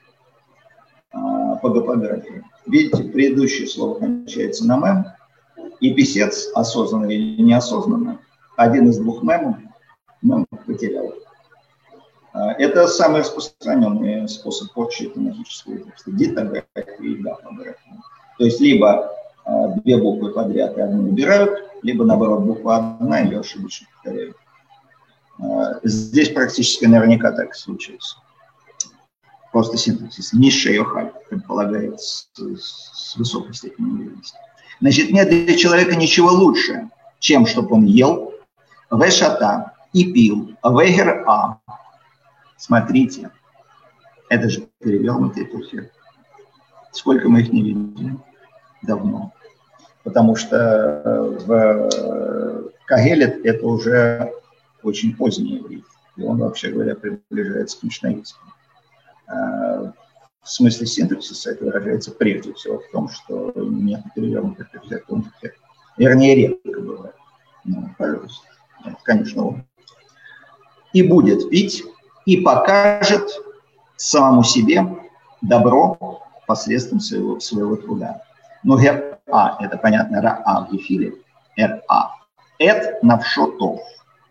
А, по гапографии. Видите, предыдущее слово кончается на мем, и писец, осознанно или неосознанно, один из двух мемов, мем потерял. Это самый распространенный способ порчи этнографического текста. Дитография и гапография. То есть либо а, две буквы подряд и одну убирают, либо наоборот буква одна ее ошибочно повторяют. А, здесь практически наверняка так и случается. Просто синтаксис. Ниша йохаль предполагает с, с высокой степенью уверенности. Значит, нет для человека ничего лучше, чем чтобы он ел, вешата и пил, вегер а. Смотрите, это же перевернутые тухи. Сколько мы их не видели? Давно. Потому что в Кагелет это уже очень поздний иврит. И он, вообще говоря, приближается к мишнаитскому. В смысле синтаксиса это выражается прежде всего в том, что нет перевернутых тухи. Вернее, редко бывает. Ну, пожалуйста. Это, конечно, он. И будет пить, и покажет самому себе добро посредством своего, своего труда. Но гер-а, это понятно, ра-а в ефиле, эр-а, эт навшотов.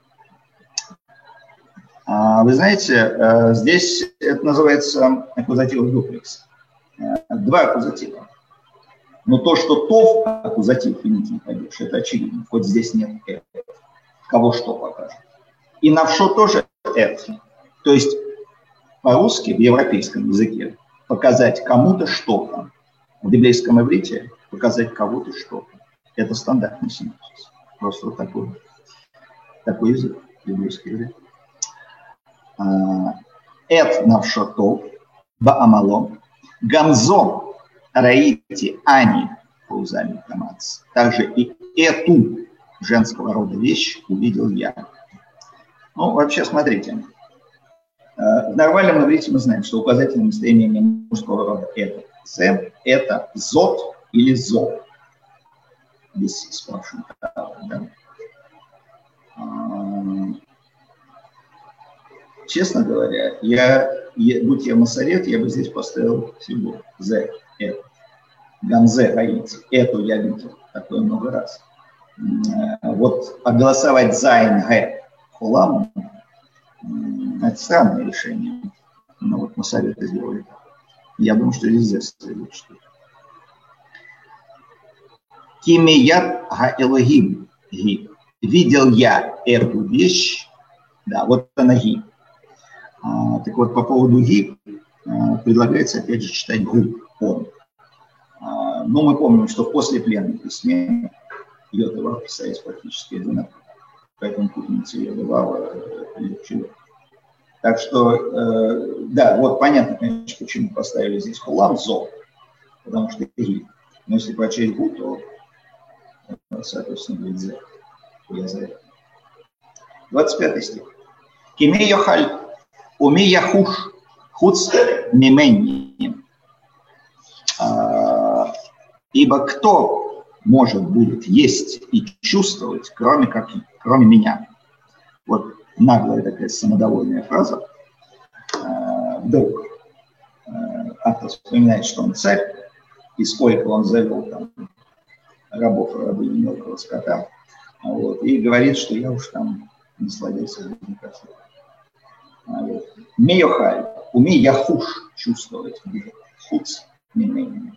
Вы знаете, здесь это называется аккузатив дуплекс. Два аккузатива. Но то, что тов, аккузатив, финитив падежный, это очевидно. Хоть здесь нет эт. Кого что покажет. И навшо тоже эт. То есть по-русски, в европейском языке, показать кому-то что-то. В библейском иврите показать кого-то что-то. Это стандартный синтаксис. Просто вот такой, такой язык, библейский язык. Эт навшотов, баамало, гамзо, раити, ани, паузами камац. Также и эту женского рода вещь увидел я. Ну, вообще, смотрите. В нормальном иврите мы знаем, что указательное местоимение мужского рода это «зе», это «зот» или «зо». Здесь спрашивают. Да? Честно говоря, я, будь я массорет, я бы здесь поставил фигуру «зе», «это». «Гамзе», «раити». «Эту» я видел такое много раз. Вот оголосовать «зайн», «гэ», «хулам» — это странное решение. Но вот массорет сделали. Я думаю, что здесь «зе» следует что-то. Кимият ха-элогим ги. Видел я эту вещь. Да, вот она ги. А, так вот, по поводу ги, предлагается опять же читать гу, он. Но мы помним, что в послепленном письме йод и вав писались практически одинаково. Поэтому путаница ее бывала легче. Так что, да, вот понятно, конечно, почему поставили здесь хулам, зо, потому что и. Но если прочесть гу, то, соответственно, будет зе. двадцать пятый стих. Киме йохаль уми яхуш хуц мименни. Ибо кто может будет есть и чувствовать, кроме, как, кроме меня? Вот наглая такая самодовольная фраза. Вдруг автор вспоминает, что он царь, и сколько он завел там рабов и рабынь мелкого скота. Вот, и говорит, что я уж там насладился жизнью красиво. Вот. Мейохаль, умей яхуш чувствовать, хуц мимени.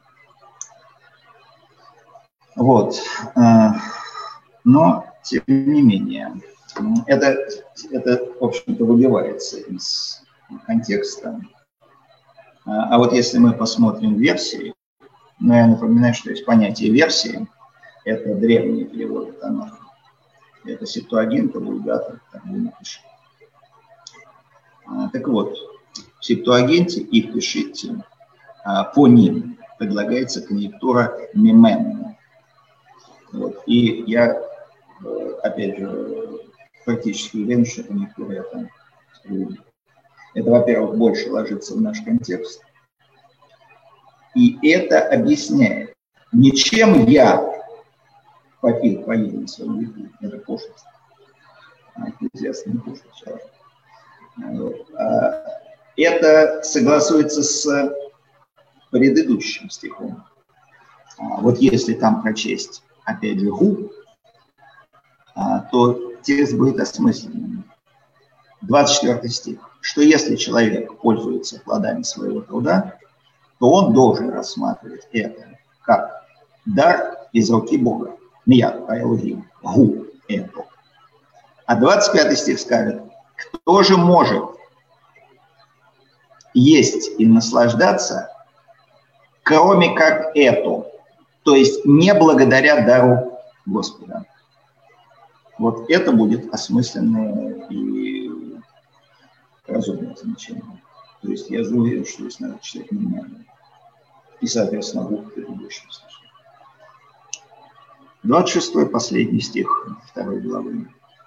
Вот. Но, тем не менее, это, это в общем-то, выбивается из контекста. А вот если мы посмотрим версии, ну, я напоминаю, что есть понятие версии, это древние переводы Танаха. Это Септуагинта, Вульгата, так вы напишите. Так вот, в Септуагинте и в Пешите по ним предлагается конъюнктура мименна. Вот. И я, опять же, практически уверен, что конъюнктура это, это, во-первых, больше ложится в наш контекст. И это объясняет, ничем я попил поедем свою еду, это пошлость. Известно, не пошлость. Это согласуется с предыдущим стихом. Вот если там прочесть, опять же, гу, то текст будет осмысленным. двадцать четвёртый стих. Что если человек пользуется плодами своего труда, то он должен рассматривать это как дар из руки Бога. Мияд, Айлухим, гу, это. А двадцать пятый стих скажет, кто же может есть и наслаждаться, кроме как это, то есть не благодаря дару Господа. Вот это будет осмысленное и разумное значение. То есть я же уверен, что здесь надо читать внимание. И, соответственно, гу в предыдущем случае. двадцать шестой, последний стих второй главы.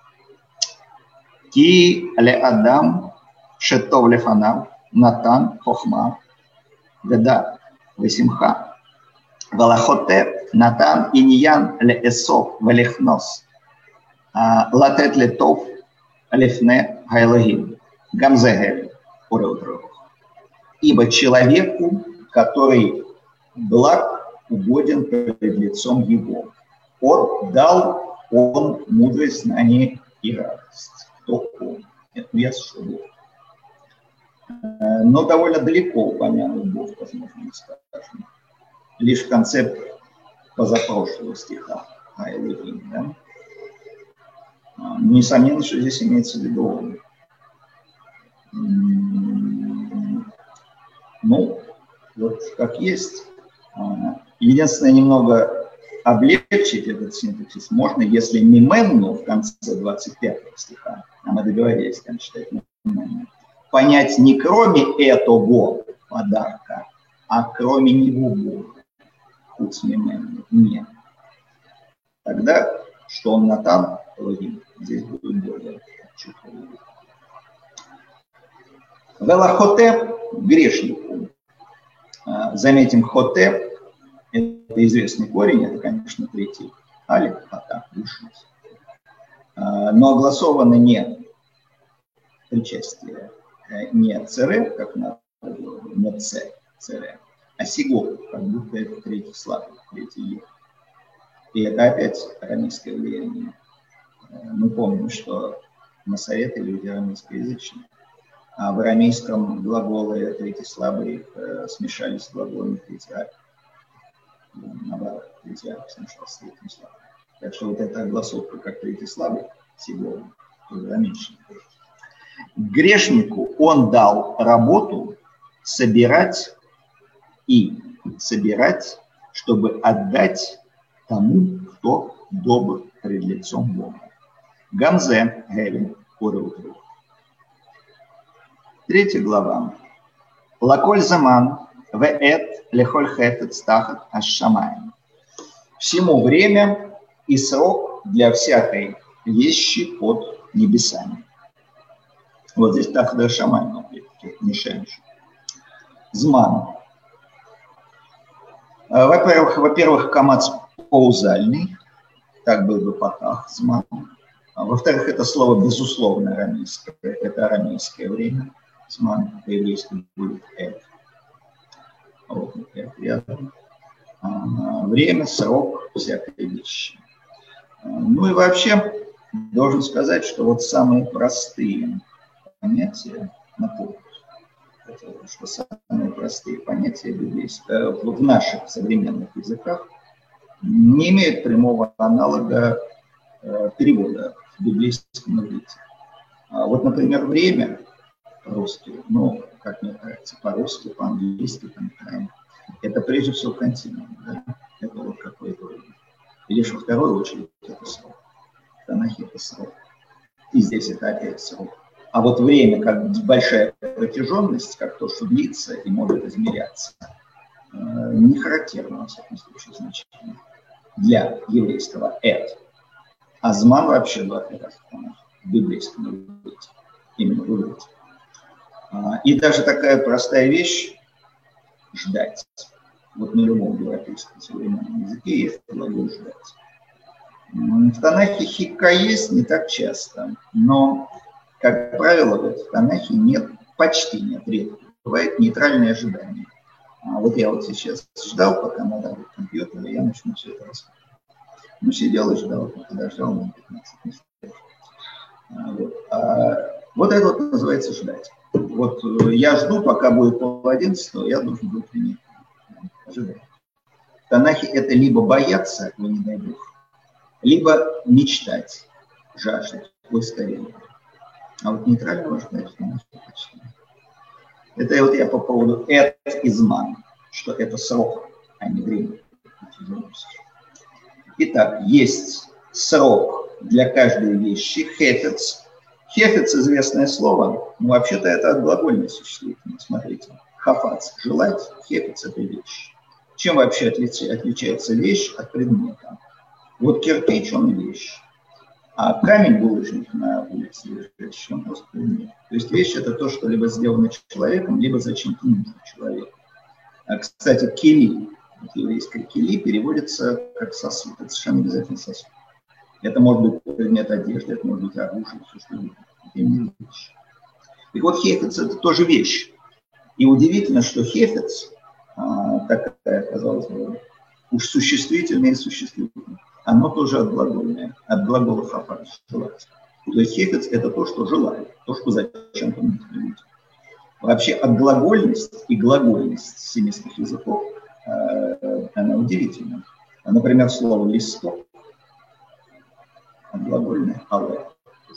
Ки ле адам шетов лефанав натан хохма гада весимха валахоте натан иньян ле эсов валихнос латет летов лефне гайлогим гамзегель уреутрох. Ибо человеку, который благ, угоден перед лицом его, он дал он мудрость, знание и радость. Кто он? Это Яшуа. Но довольно далеко упомянут Бог, возможно, мы скажем. Лишь в конце позапрошлого стиха. Айлухим, да? Несомненно, что здесь имеется в виду он. Ну, вот как есть. Единственное, немного облегчить этот синтаксис можно, если мименну в конце двадцать пятого стиха, а мы договорились там читать мименну, понять не кроме этого подарка, а кроме него Бога. Хуц мименну. Нет. Тогда, что он натан, здесь будет более чутко. Велахоте грешнику. Заметим, хоте – это известный корень, это, конечно, третий алиф, хата, лишность. Но огласованы не причастие, не цере, как на не ц, цере, а сиго, как будто это третий слаг, третий ек. И это опять арамейское влияние. Мы помним, что масореты люди арамейскоязычные. А в арамейском глаголы третий слабый э, смешались с глаголами третий алиф. Наоборот, третий алиф смешался с третьим слабым. Так что вот эта огласовка как третий слабый, всего тоже арамейский. Грешнику он дал работу, собирать и собирать, чтобы отдать тому, кто добр пред лицом Бога. Гамзе, Гевин, Уруту. Третья глава. Лаколь заман, веэт, лехоль хефет, стахат, ашшамаем. Всему время и срок для всякой вещи под небесами. Вот здесь тахат, ашшамаем, не шенш. Зман. Во-первых, во-первых, камац паузальный, так был бы патах, зман. Во-вторых, это слово безусловно арамейское, это арамейское время. Зман по-еврейски будет эт. Вот, время, срок всякой вещи. Ну и вообще, должен сказать, что вот самые простые понятия, напомню, что самые простые понятия библейские, в наших современных языках не имеют прямого аналога перевода в библейском иврите. Вот, например, время по-русски, ну, как мне кажется, по-русски, по-английски, по-английски, это прежде всего континуум, да? Это вот какой-то время. И лишь во вторую очередь это срок. В Танахе это срок. И здесь это опять срок. А вот время, как большая протяженность, как то, что длится и может измеряться, не характерно, во всяком случае, значение для еврейского «эт». А зман вообще двадцать раз в библейском иврите, именно в иврите. И даже такая простая вещь – ждать. Вот на любом европейском современном языке есть глагол «ждать». В Танахе хикка есть не так часто, но, как правило, вот в Танахе нет, почти нет, редко бывает нейтральное ожидание. А вот я вот сейчас ждал, пока надо в компьютер, и я начну все это рассказывать. Ну, сидел и ждал, подождал на пятнадцать минут. Вот. А вот это вот называется ждать. Вот я жду, пока будет пол одиннадцатого, я должен был принять. Ожидать. В Танахе это либо бояться, но не дай Бог, либо мечтать, жаждать, ой, скорее. А вот нейтрального ждать в Танахе почти. Это вот я по поводу эт изман, что это срок, а не время. Итак, есть срок для каждой вещи, хефец. Хефец – известное слово, но вообще-то это от глагольной существительности. Смотрите, хафац – желать, хефец – это вещь. Чем вообще отличается вещь от предмета? Вот кирпич – он вещь, а камень булыжник на улице лежащий, он просто предмет. То есть вещь – это то, что либо сделано человеком, либо зачем-то нужно человеку. А, кстати, кили, еврейское кили переводится как сосуд. Это совершенно обязательно сосуд. Это может быть предмет одежды, это может быть оружие, все что угодно. Это именно вещь. И вот хефец – это тоже вещь. И удивительно, что хефец, а, такая, казалось бы, уж существительное и существительное, оно тоже отглагольное, от глагола хафар, желать. То есть хефец – это то, что желает, то, что зачем-то нужно людям. Вообще отглагольность и глагольность семитских языков, э, она удивительна. Например, слово «листок» отглагольное «але».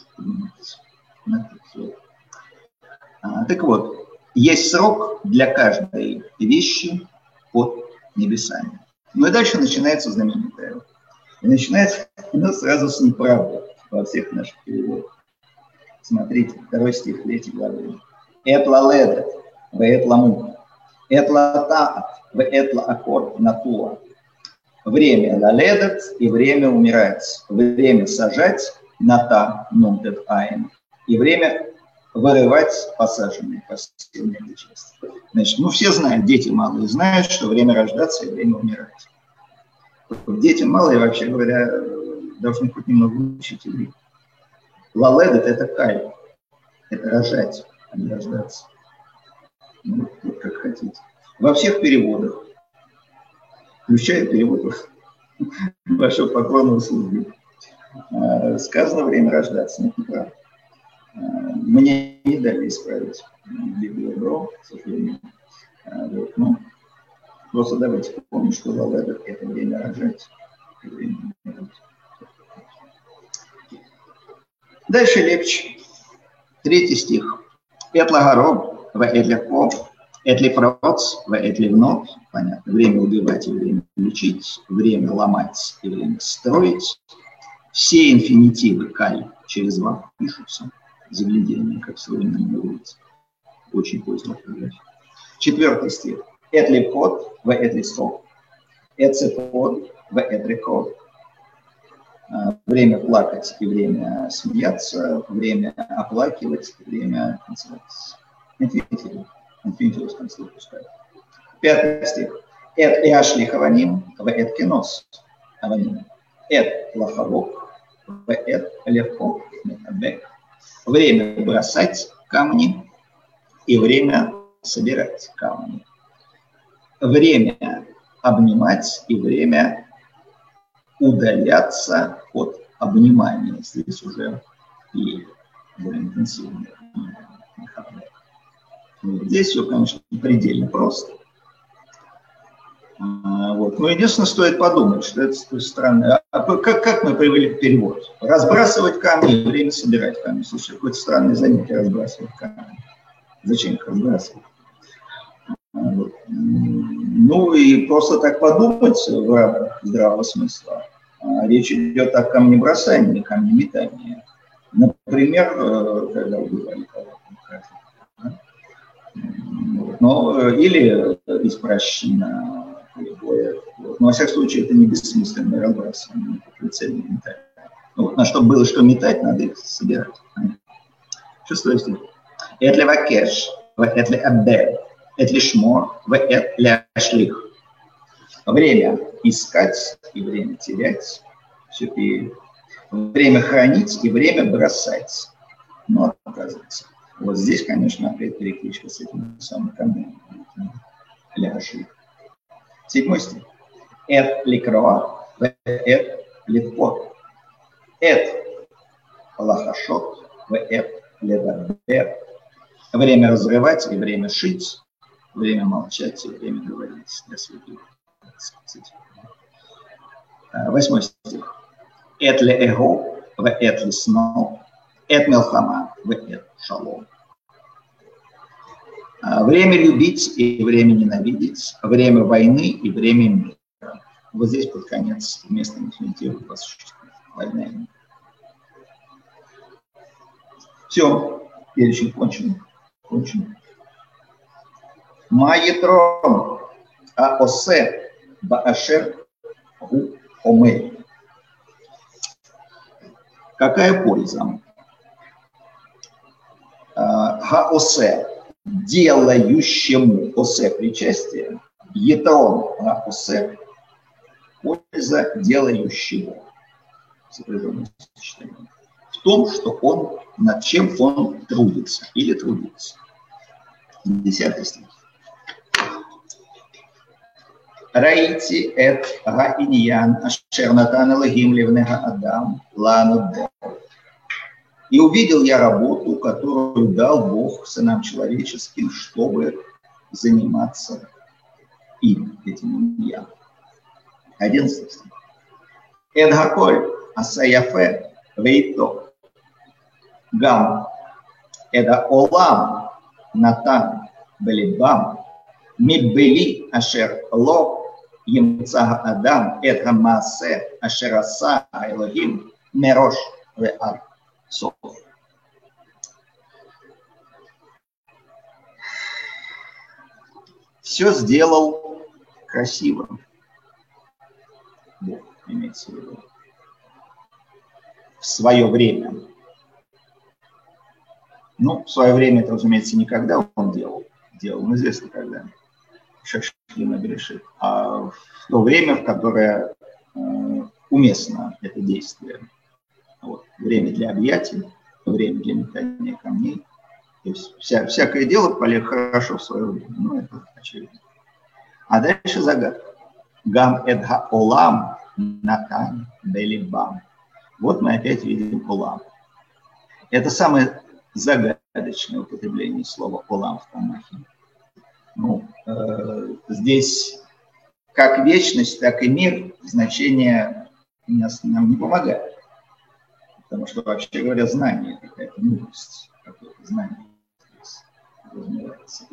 А, так вот, есть срок для каждой вещи под небесами. Ну и дальше начинается знаменитое. И начинается оно сразу с неправды во всех наших переводах. Смотрите, второй стих, третий главы. Этла ледет, в этла мут, этла таат, в этла аккорд, натуа. Время лаледет и время умирать. Время сажать, ната, нумтет айн. И время вырывать посаженные посевные части. Значит, ну все знают, дети малые знают, что время рождаться и время умирать. Дети малые, вообще говоря, должны хоть немного учить иврит. Лаледет – это каль, это рожать, а не рождаться. Ну, вот как хотите. Во всех переводах, включая перевод вашего покорного службы, сказано время рождаться. Нет, неправда. Мне не дали исправить Библию Бро, к сожалению. Вот, ну, просто давайте помним, что Лаледет – это время рожать. Время умирать. Дальше легче. Третий стих. Этлагароб, ваэдляко, Этли фроц, этли внот, понятно, время убивать и время лечить, время ломать и время строить. Все инфинитивы каль через вам пишутся. Заглядение, как в современной улице. Очень поздняя фотография. Четвертый стих. Этли код, в этли сок. Эцефод, в этли код. Время плакать и время смеяться, время оплакивать, время танцевать. Инфинитив. Инфинитив в конце пускают. Пятый стих. Эт эашли хаваним, в эт кинос. Аваним. Эт лахавок, в эт легко. Время бросать камни и время собирать камни. Время обнимать и время удаляться от обнимания. Здесь уже и более интенсивно. Здесь все, конечно, предельно просто. Вот. Но единственное, стоит подумать, что это странно. А как, как мы привели к переводу? Разбрасывать камни, время собирать камни. Слушай, какое-то странное занятие разбрасывать камни. Зачем их разбрасывать? Вот. Ну и просто так подумать в рамках здравого смысла. Речь идет о камнебросании, камнеметании. Например, когда убивали кого-то. Ну, или из прощина. Но, во всяком случае, это не бессмысленное разбрасывание, это прицельное метание. Ну, на что было что метать, надо их собирать. Шестой стих. «Этли вакеш, этли аббер, этли шмор, этли ашлих». Время искать и время терять. Все и время хранить и время бросать. Ну, оказывается. Вот здесь, конечно, опять перекличка с этим самым камнем. Ля ашлих. Седьмой стих. Эт ликроа, эт литпот. Эт лахашот, эт ледабер. Время разрывать и время шить, время молчать и время говорить для святых. Восьмой стих. Эт ле эго, эт ли сно, эт мелхама, эт шалом. Время любить и время ненавидеть, время войны и время мира. Вот здесь под конец вместо инфинитива у вас существует война и мир. Все, перечень кончен. кончен. Маетрон аосе баашер гу омель. Какая польза? Хаосе. Делающему осе причастие, етрон осе, польза делающего, сопряженное сочетание, в том, что он, над чем он трудится или трудится. Десятый стих. Раити эт гаиньян ашер натан Элохим левнега Адам ланадер. И увидел я работу, которую дал Бог сынам человеческим, чтобы заниматься им, этим я. Одиннадцатый стих. Эдгаколь асаяфе вейто гам эда олам натан белибам мибели ашер ло емцага Адам эдга маасе ашераса Элохим мерош веар. So. Все сделал красиво. Бог имеется в виду. В свое время. Ну, в свое время это, разумеется, никогда он делал. Делал, ну, известно когда. Шашлина грешит. А в то время, в которое э, уместно это действие. Вот. Время для объятий, время для метания камней. То есть вся, всякое дело полег хорошо в свое время. Ну, это очевидно. А дальше загадка. Гам эдха олам натан белибам. Вот мы опять видим олам. Это самое загадочное употребление слова олам в Танахе. Ну, э, здесь как вечность, так и мир значение нам не помогает. Потому что, вообще говоря, знание, какая-то мудрость, какое-то знание здесь разумеется.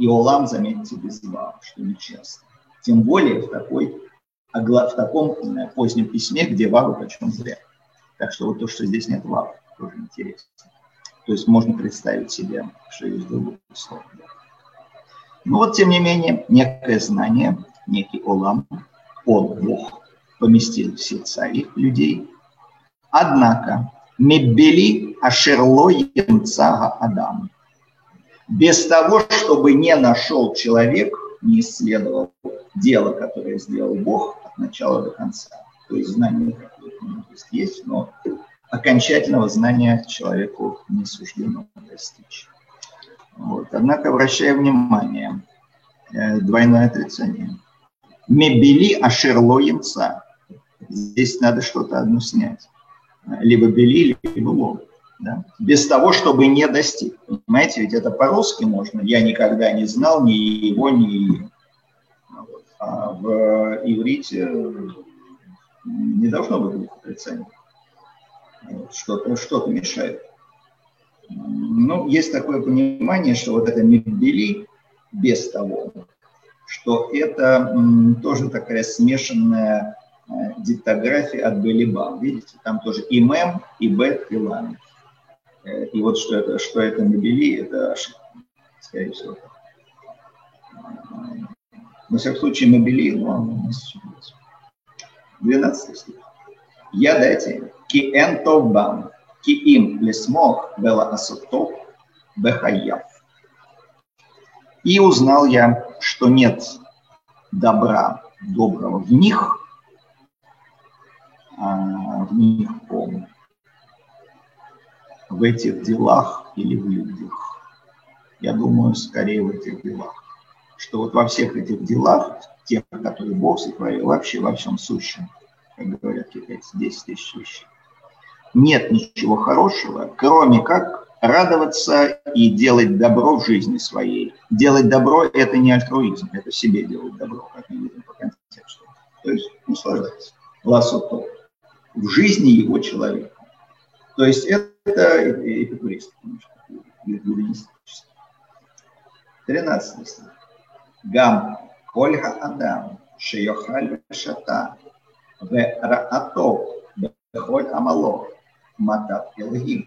И олам, заметьте, без вау, что нечестно. Тем более в, такой, в таком позднем письме, где вау почем зря. Так что вот то, что здесь нет вау, тоже интересно. То есть можно представить себе, что есть другое слово. Но вот, тем не менее, некое знание, некий олам, от Бог поместил в сердца их людей. Однако, мебели ашерло емцага Адам. Без того, чтобы не нашел человек, не исследовал дело, которое сделал Бог от начала до конца. То есть знание, которое у него есть, но окончательного знания человеку не суждено достичь. Вот. Однако, обращая внимание, двойное отрицание. Мебели ашерло емца. Здесь надо что-то одно снять. Либо бели, либо ло. Да? Без того, чтобы не достиг. Понимаете, ведь это по-русски можно. Я никогда не знал ни его, ни ее. А в иврите не должно быть двух отрицаний. Что-то, что-то мешает. Ну, есть такое понимание, что вот это мебели без того, что это м, тоже такая смешанная э, диктография от Белиба. Видите, там тоже и мем, и бет, и лам. Э, и вот что это, что это мебели, это ошибка, скорее всего. На всяком случае, мебели, но он не ошибается. двенадцатый стих. Я дайте ки энтовбам, ки им лесмох бела асотов бехаяв. И узнал я, что нет добра, доброго в них, а в них он, в этих делах или в людях. Я думаю, скорее в этих делах. Что вот во всех этих делах, тех, которые Бог сотворил, вообще во всем сущем, как говорят китайцы, десять тысяч вещей, нет ничего хорошего, кроме как радоваться и делать добро в жизни своей. Делать добро – это не альтруизм, это себе делать добро, как мы видим по контексту. То есть наслаждаться. Ласото. В жизни его человека. То есть это эпикурист, тринадцатый стих. Гам кольга адам шейохаль шата ве раато бехоль амало матат элгим.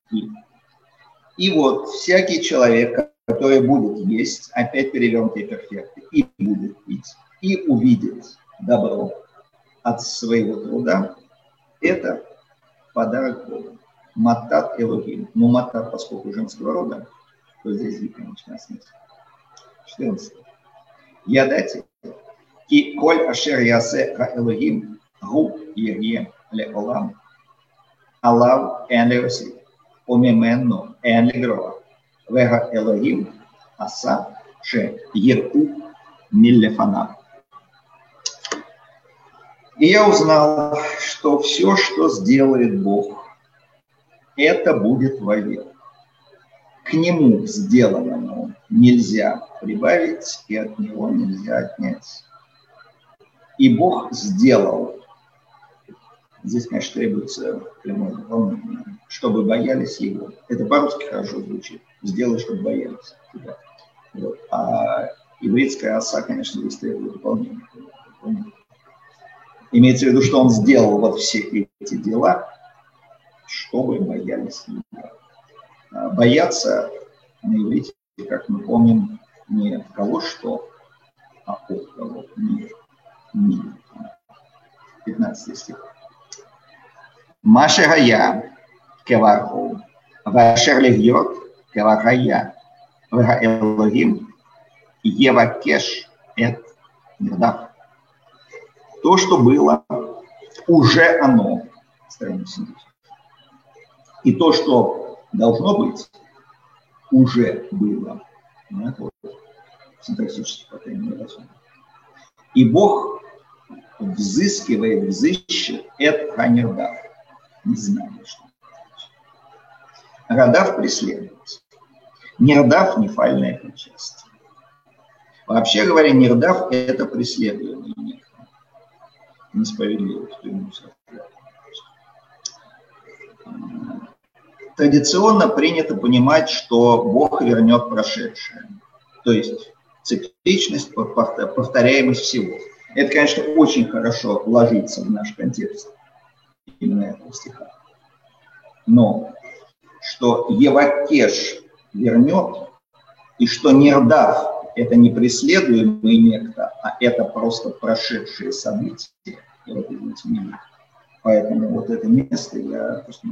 И вот всякий человек, который будет есть, опять перевернутые перфекты, и будет пить, и увидит добро от своего труда, это подарок Богу. Матат элогим. Ну, матат, поскольку женского рода, то здесь и, конечно, смысл. четырнадцатый. Я дайте. Ки коль ашер ясе ха элогим гу егье ле олам. Алав эн леоси. Омименну эн легроа. Вега элогим аса ше ерку миллефана. И я узнал, что все, что сделает Бог, это будет вовек. К нему сделанному нельзя прибавить, и от него нельзя отнять. И Бог сделал, здесь, конечно, требуется прямое дополнение, чтобы боялись его. Это по-русски хорошо звучит. Сделай, чтобы боялись. Вот. А ивритская оса, конечно, здесь требует дополнения. Имеется в виду, что он сделал вот все эти дела, чтобы боялись его. Бояться на иврите, как мы помним, не кого что, а от кого. Мир. Мир. пятнадцатый стих. Маша гая кеварху, вашер легьот кевархая, вега элогим, евакеш эт нирдав. То, что было, уже оно. И то, что должно быть, уже было. Ну, это вот синтаксически, по крайней мере, разумно. И Бог взыскивает, взыщет эт ханирдав. Не знаю, что это. Радав преследуется. Нирдав – нефальное причастие. Вообще говоря, нирдав – это преследуемый. Несправедливость. Традиционно принято понимать, что Бог вернет прошедшее. То есть цикличность, повторяемость всего. Это, конечно, очень хорошо ложится в наш контекст именно этого стиха. Но что Евакеш вернет, и что Нердав – это не преследуемый некто, а это просто прошедшие события. И вот, извините меня. Поэтому вот это место я просто...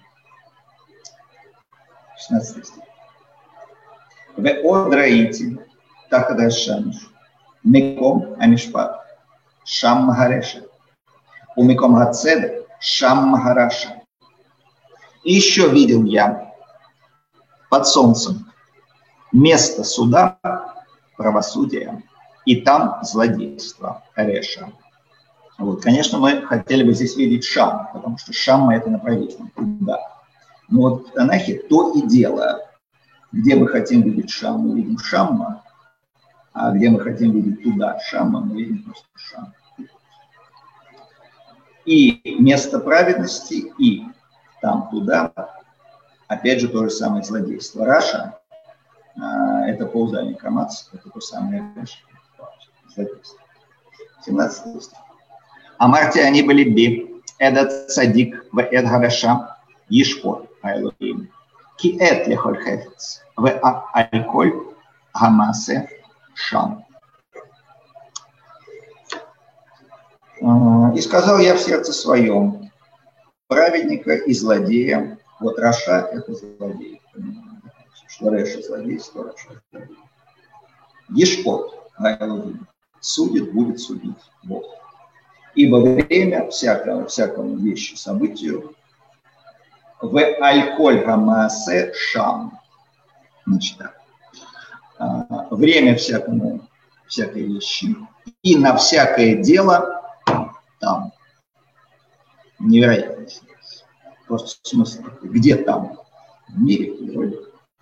шестнадцатый стих. «Веод раити тахад шамш миком амишпат шам магареша у миком гацедек шам магараша». И еще видел я под солнцем место суда, правосудия, и там злодейство, Реша. Вот, конечно, мы хотели бы здесь видеть Шам, потому что Шам – это направление туда. Но вот в Танахе то и дело. Где мы хотим видеть Шам, мы видим Шамма, а где мы хотим видеть туда Шамма, мы видим просто Шам. И место праведности, и там туда, опять же, то же самое злодейство. Раша – это ползание Камац, это то самое злодейство. семнадцатый стих. Амарти они были би, эдат садик, в эд хараша, ешпор, айлохим. Ки эт лехоль хефец, в альколь гамасе шам. И сказал я в сердце своем, праведника и злодея, вот Раша – это злодей, что Реша – злодейство, Раша – злодей. Ешпот, айлохим, судит, будет судить Бог. Ибо время всякого, всякому вещи, событию, в альколь гамасе шам. Значит, так. Время всякому, всякой вещи и на всякое дело там. Невероятно. Просто смысл. Где там? В мире, в природе.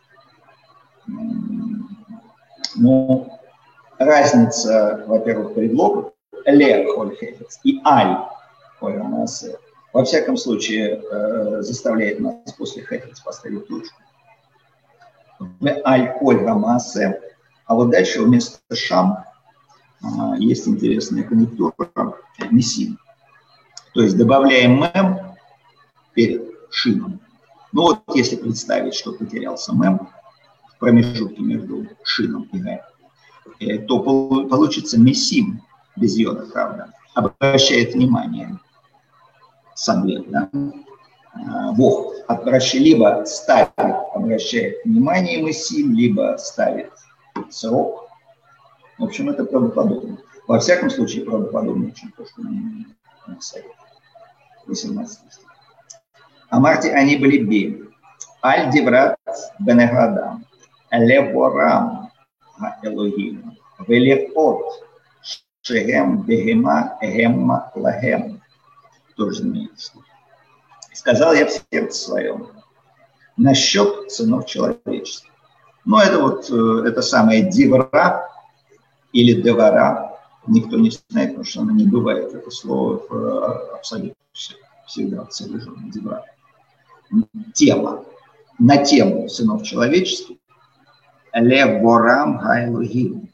Ну, разница, во-первых, предлогов. Ле холь хефец и аль холь гамасе. Во всяком случае, э, заставляет нас после хефец поставить точку. В аль холь гамасе. А вот дальше вместо шам э, есть интересная конъюнктура мессим. То есть добавляем мем перед шином. Ну вот, если представить, что потерялся мем в промежутке между шином и гэ, э, то получится мессим. Без йода, правда, обращает внимание сам Лев, да? Бог обращает, либо ставит, обращает внимание мессим, либо ставит срок. В общем, это правдоподобно. Во всяком случае, правдоподобнее, чем то, что мы написали. восемнадцатый стих. Амарти они были би, аль деврат бенегада, леворам элогим, велеот, Шехем, бегема, гемма, лагем. Тоже знаменитый. Сказал я в сердце своем насчет сынов человечества. Но это вот, это самое дивра или девара. Никто не знает, потому что оно не бывает. Это слово в абсолютно всегда содержит дивра. Тема. На тему сынов человечества. Леворам гайлогим.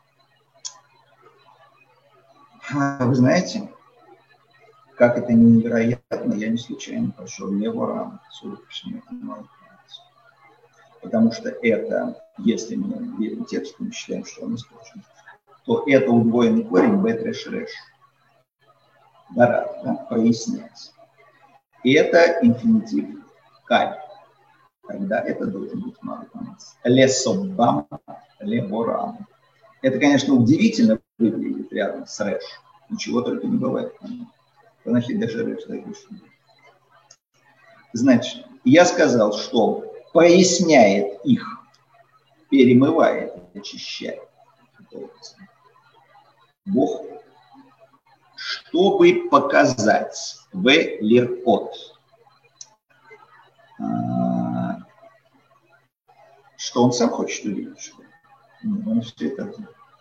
Вы знаете, как это невероятно, я не случайно пошел Леворам, судя по всему, это мало. Потому что это, если мы верим тексту, мы считаем, что он источник, то это удвоенный корень бет-реш-реш. Барат, да, прояснять. И это инфинитив каль. Тогда это должен быть мало. Лесобам, Леворам. Это, конечно, удивительно выглядит рядом с Рэш. Ничего только не бывает. Танахи даже Рэш запишет. Значит, я сказал, что проясняет их, перемывает, очищает Бог, чтобы показать в лирот, что он сам хочет увидеть. Он все это...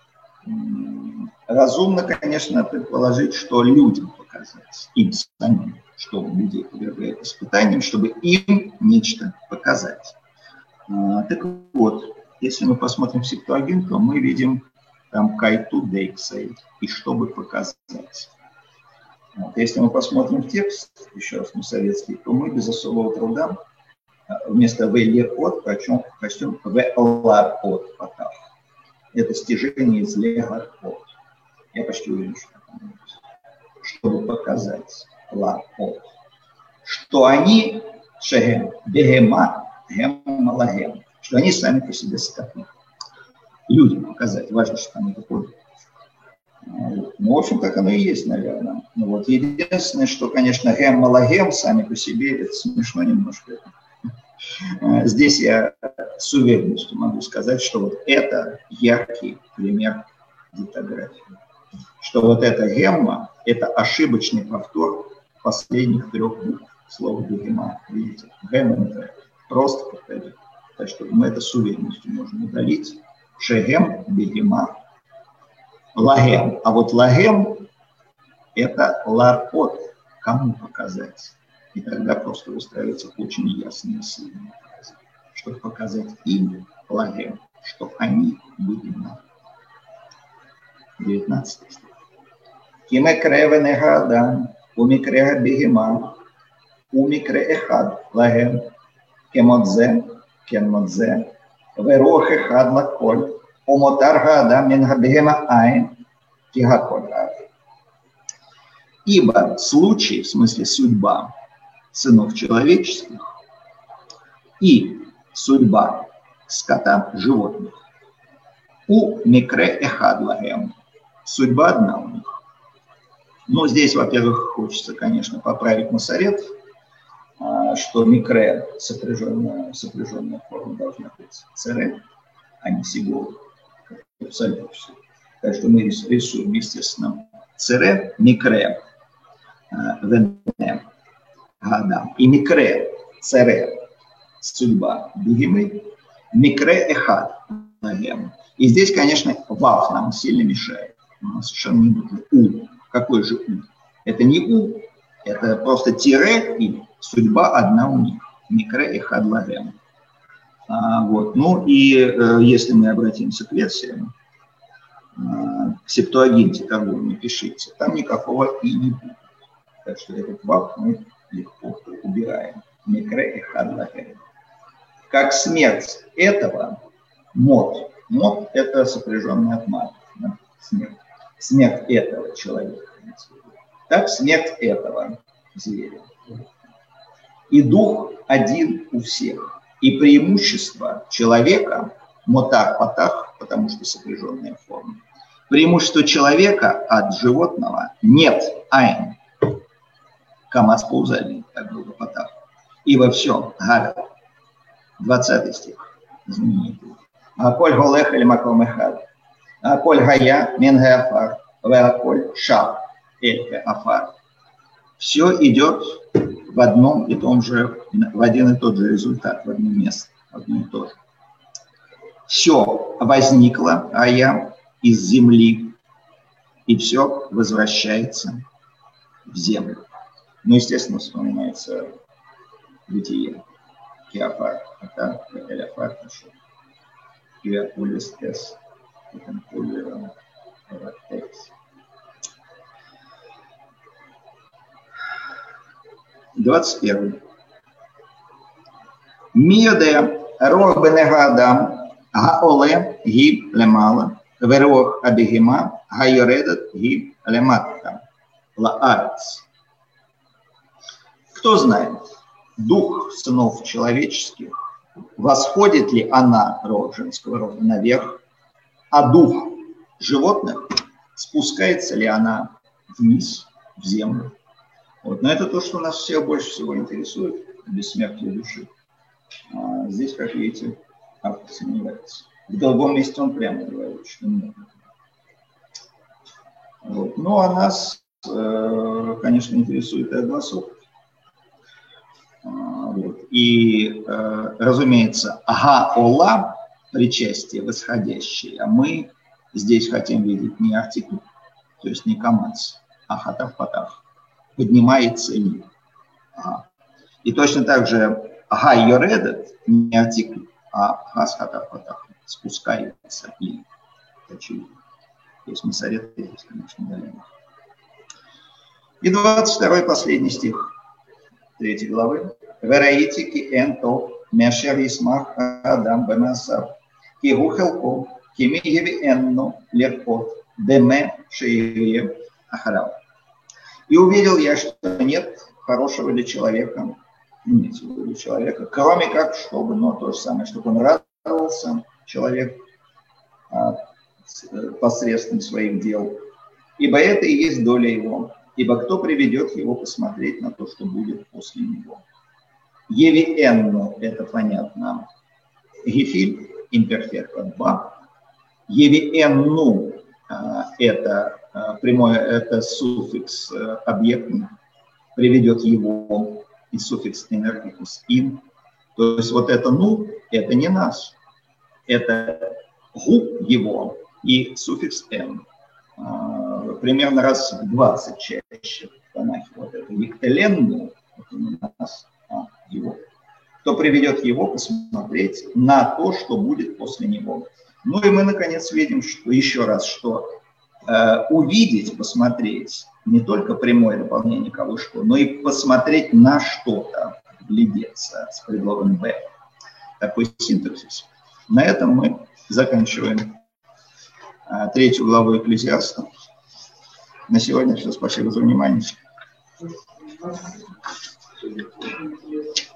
Разумно, конечно, предположить, что людям показать, им самим, что людей подвергают испытаниям, чтобы им нечто показать. А, так вот, если мы посмотрим Септуагинт, то мы видим там кайту дейксей, и чтобы показать. Вот. Если мы посмотрим текст, еще раз мы советский, то мы без особого труда вместо «вейлер от» прочтем «вэлар от» потах. Это стяжение из «легар от». Я почти уверен, что это чтобы показать «лар от». Что они шехем, бегема, гем, малагем, что они сами по себе скоты. Людям показать, важно, что там это ходит. Ну, в общем, так оно и есть, наверное. Ну, вот. Единственное, что, конечно, гем, малагем сами по себе, это смешно немножко. Здесь я с уверенностью могу сказать, что вот это яркий пример диктографии. Что вот эта гемма – это ошибочный повтор последних трех букв слова бегема. Видите? Гем – это просто повторить. Так что мы это с уверенностью можем удалить. Шегем, бегема, лагем. А вот лагем – это лар-от, кому показать. И тогда просто выстраивается очень ясные сведения, чтобы показать им, лагем, что они бегема. девятнадцатый стих. Кимекре венегада, умикре бегема, умикре эхад, лагем, кемодзе, кемодзе, верох эхад лаколь, умотар гада минга бегема айн, кигаколь ав. Ибо случай, в смысле судьба сынов человеческих и судьба скота животных у микре эхад лагем, судьба одна у них. Но здесь, во-первых, хочется, конечно, поправить Масорет, что микре, сопряженная, сопряженная форма должна быть цере, а не сигол. Абсолютно все. Так что мы рисуем, естественно, цере, микре, вене, гада. И микре, цере, судьба бегемы, микре эхад, лагем. И здесь, конечно, вав нам сильно мешает. У нас совершенно не нужно у. Какой же у? Это не у, это просто тире и судьба одна у них. Микре эхад лагем. А, вот. Ну и э, если мы обратимся к версиям, э, к Септуагинте, как вы напишите, там никакого и не будет. Так что этот вав мы легко убираем. Микре эхад лагем. Как смерть этого, мот. Мот – это сопряженный от мат. Да? Смерть. Смерть этого человека. Так смерть этого зверя. И дух один у всех. И преимущество человека, мотар патах, потому что сопряженная форма, преимущество человека от животного нет айн. Камац паузальный, как было патах. И во всем, гавер. двадцатый стих. Знаменитый. Аколь голех или маком эхад. Аколь гая менге афар. Веаколь шаб эльке афар. Все идет в одном и том же, в один и тот же результат, в одно место, в одно и то же. Все возникло, а я из земли, и все возвращается в землю. Ну, естественно, вспоминается бытие. Киафар, это Эляфар, Киапулис Тес, Киапулис Тес. двадцать первый. Миоде рох бенега адам гаоле гиб лемала верох абигима гайоредат гиб лематта лаарц. Кто знает, дух сынов человеческих, восходит ли она, род женского рода, наверх, а дух животных, спускается ли она вниз, в землю. Вот. Но это то, что нас всех больше всего интересует, бессмертие души. А здесь, как видите, автор сомневается. В другом месте он прямо говорит, что нет. Вот. Ну, а нас, конечно, интересует и огласовка. Вот. И, разумеется, ага-ола, причастие восходящее, а мы здесь хотим видеть не артикль, то есть не камац, а хатав-патав. Поднимается ли. Ага. И точно так же ага-йоредет, не артикль, а хас-хатав-патав. спускается и очевидно. Есть Масорет, есть, конечно, Галина. И двадцать второй последний стих третьей главы. «Вераити ки энто мешер исмах адам бемасав, ки гухелко, ки ми еви энно леркот, деме шееве ахарав». И увидел я, что нет хорошего для человека, нет для человека, кроме как, чтобы, но то же самое, чтобы он радовался, человек, посредством своих дел. Ибо это и есть доля его. Ибо кто приведет его посмотреть на то, что будет после него? Евиэнну, это понятно. Гефиль, имперфекта два. Евиэнну, это прямое, это суффикс объектный, приведет его, и суффикс энергикус ин. То есть вот это ну, это не наш. Это гу его и суффикс н. Примерно раз в двадцать чаще в Танахе. Вот это Виктеленну, это не нас, а его. Кто приведет его посмотреть на то, что будет после него. Ну и мы, наконец, видим, что еще раз, что э, увидеть, посмотреть, не только прямое дополнение кого что, но и посмотреть на что-то, глядеться с предлогом «б». Такой синтаксис. На этом мы заканчиваем э, третью главу Экклезиаста. На сегодня все. Спасибо за внимание.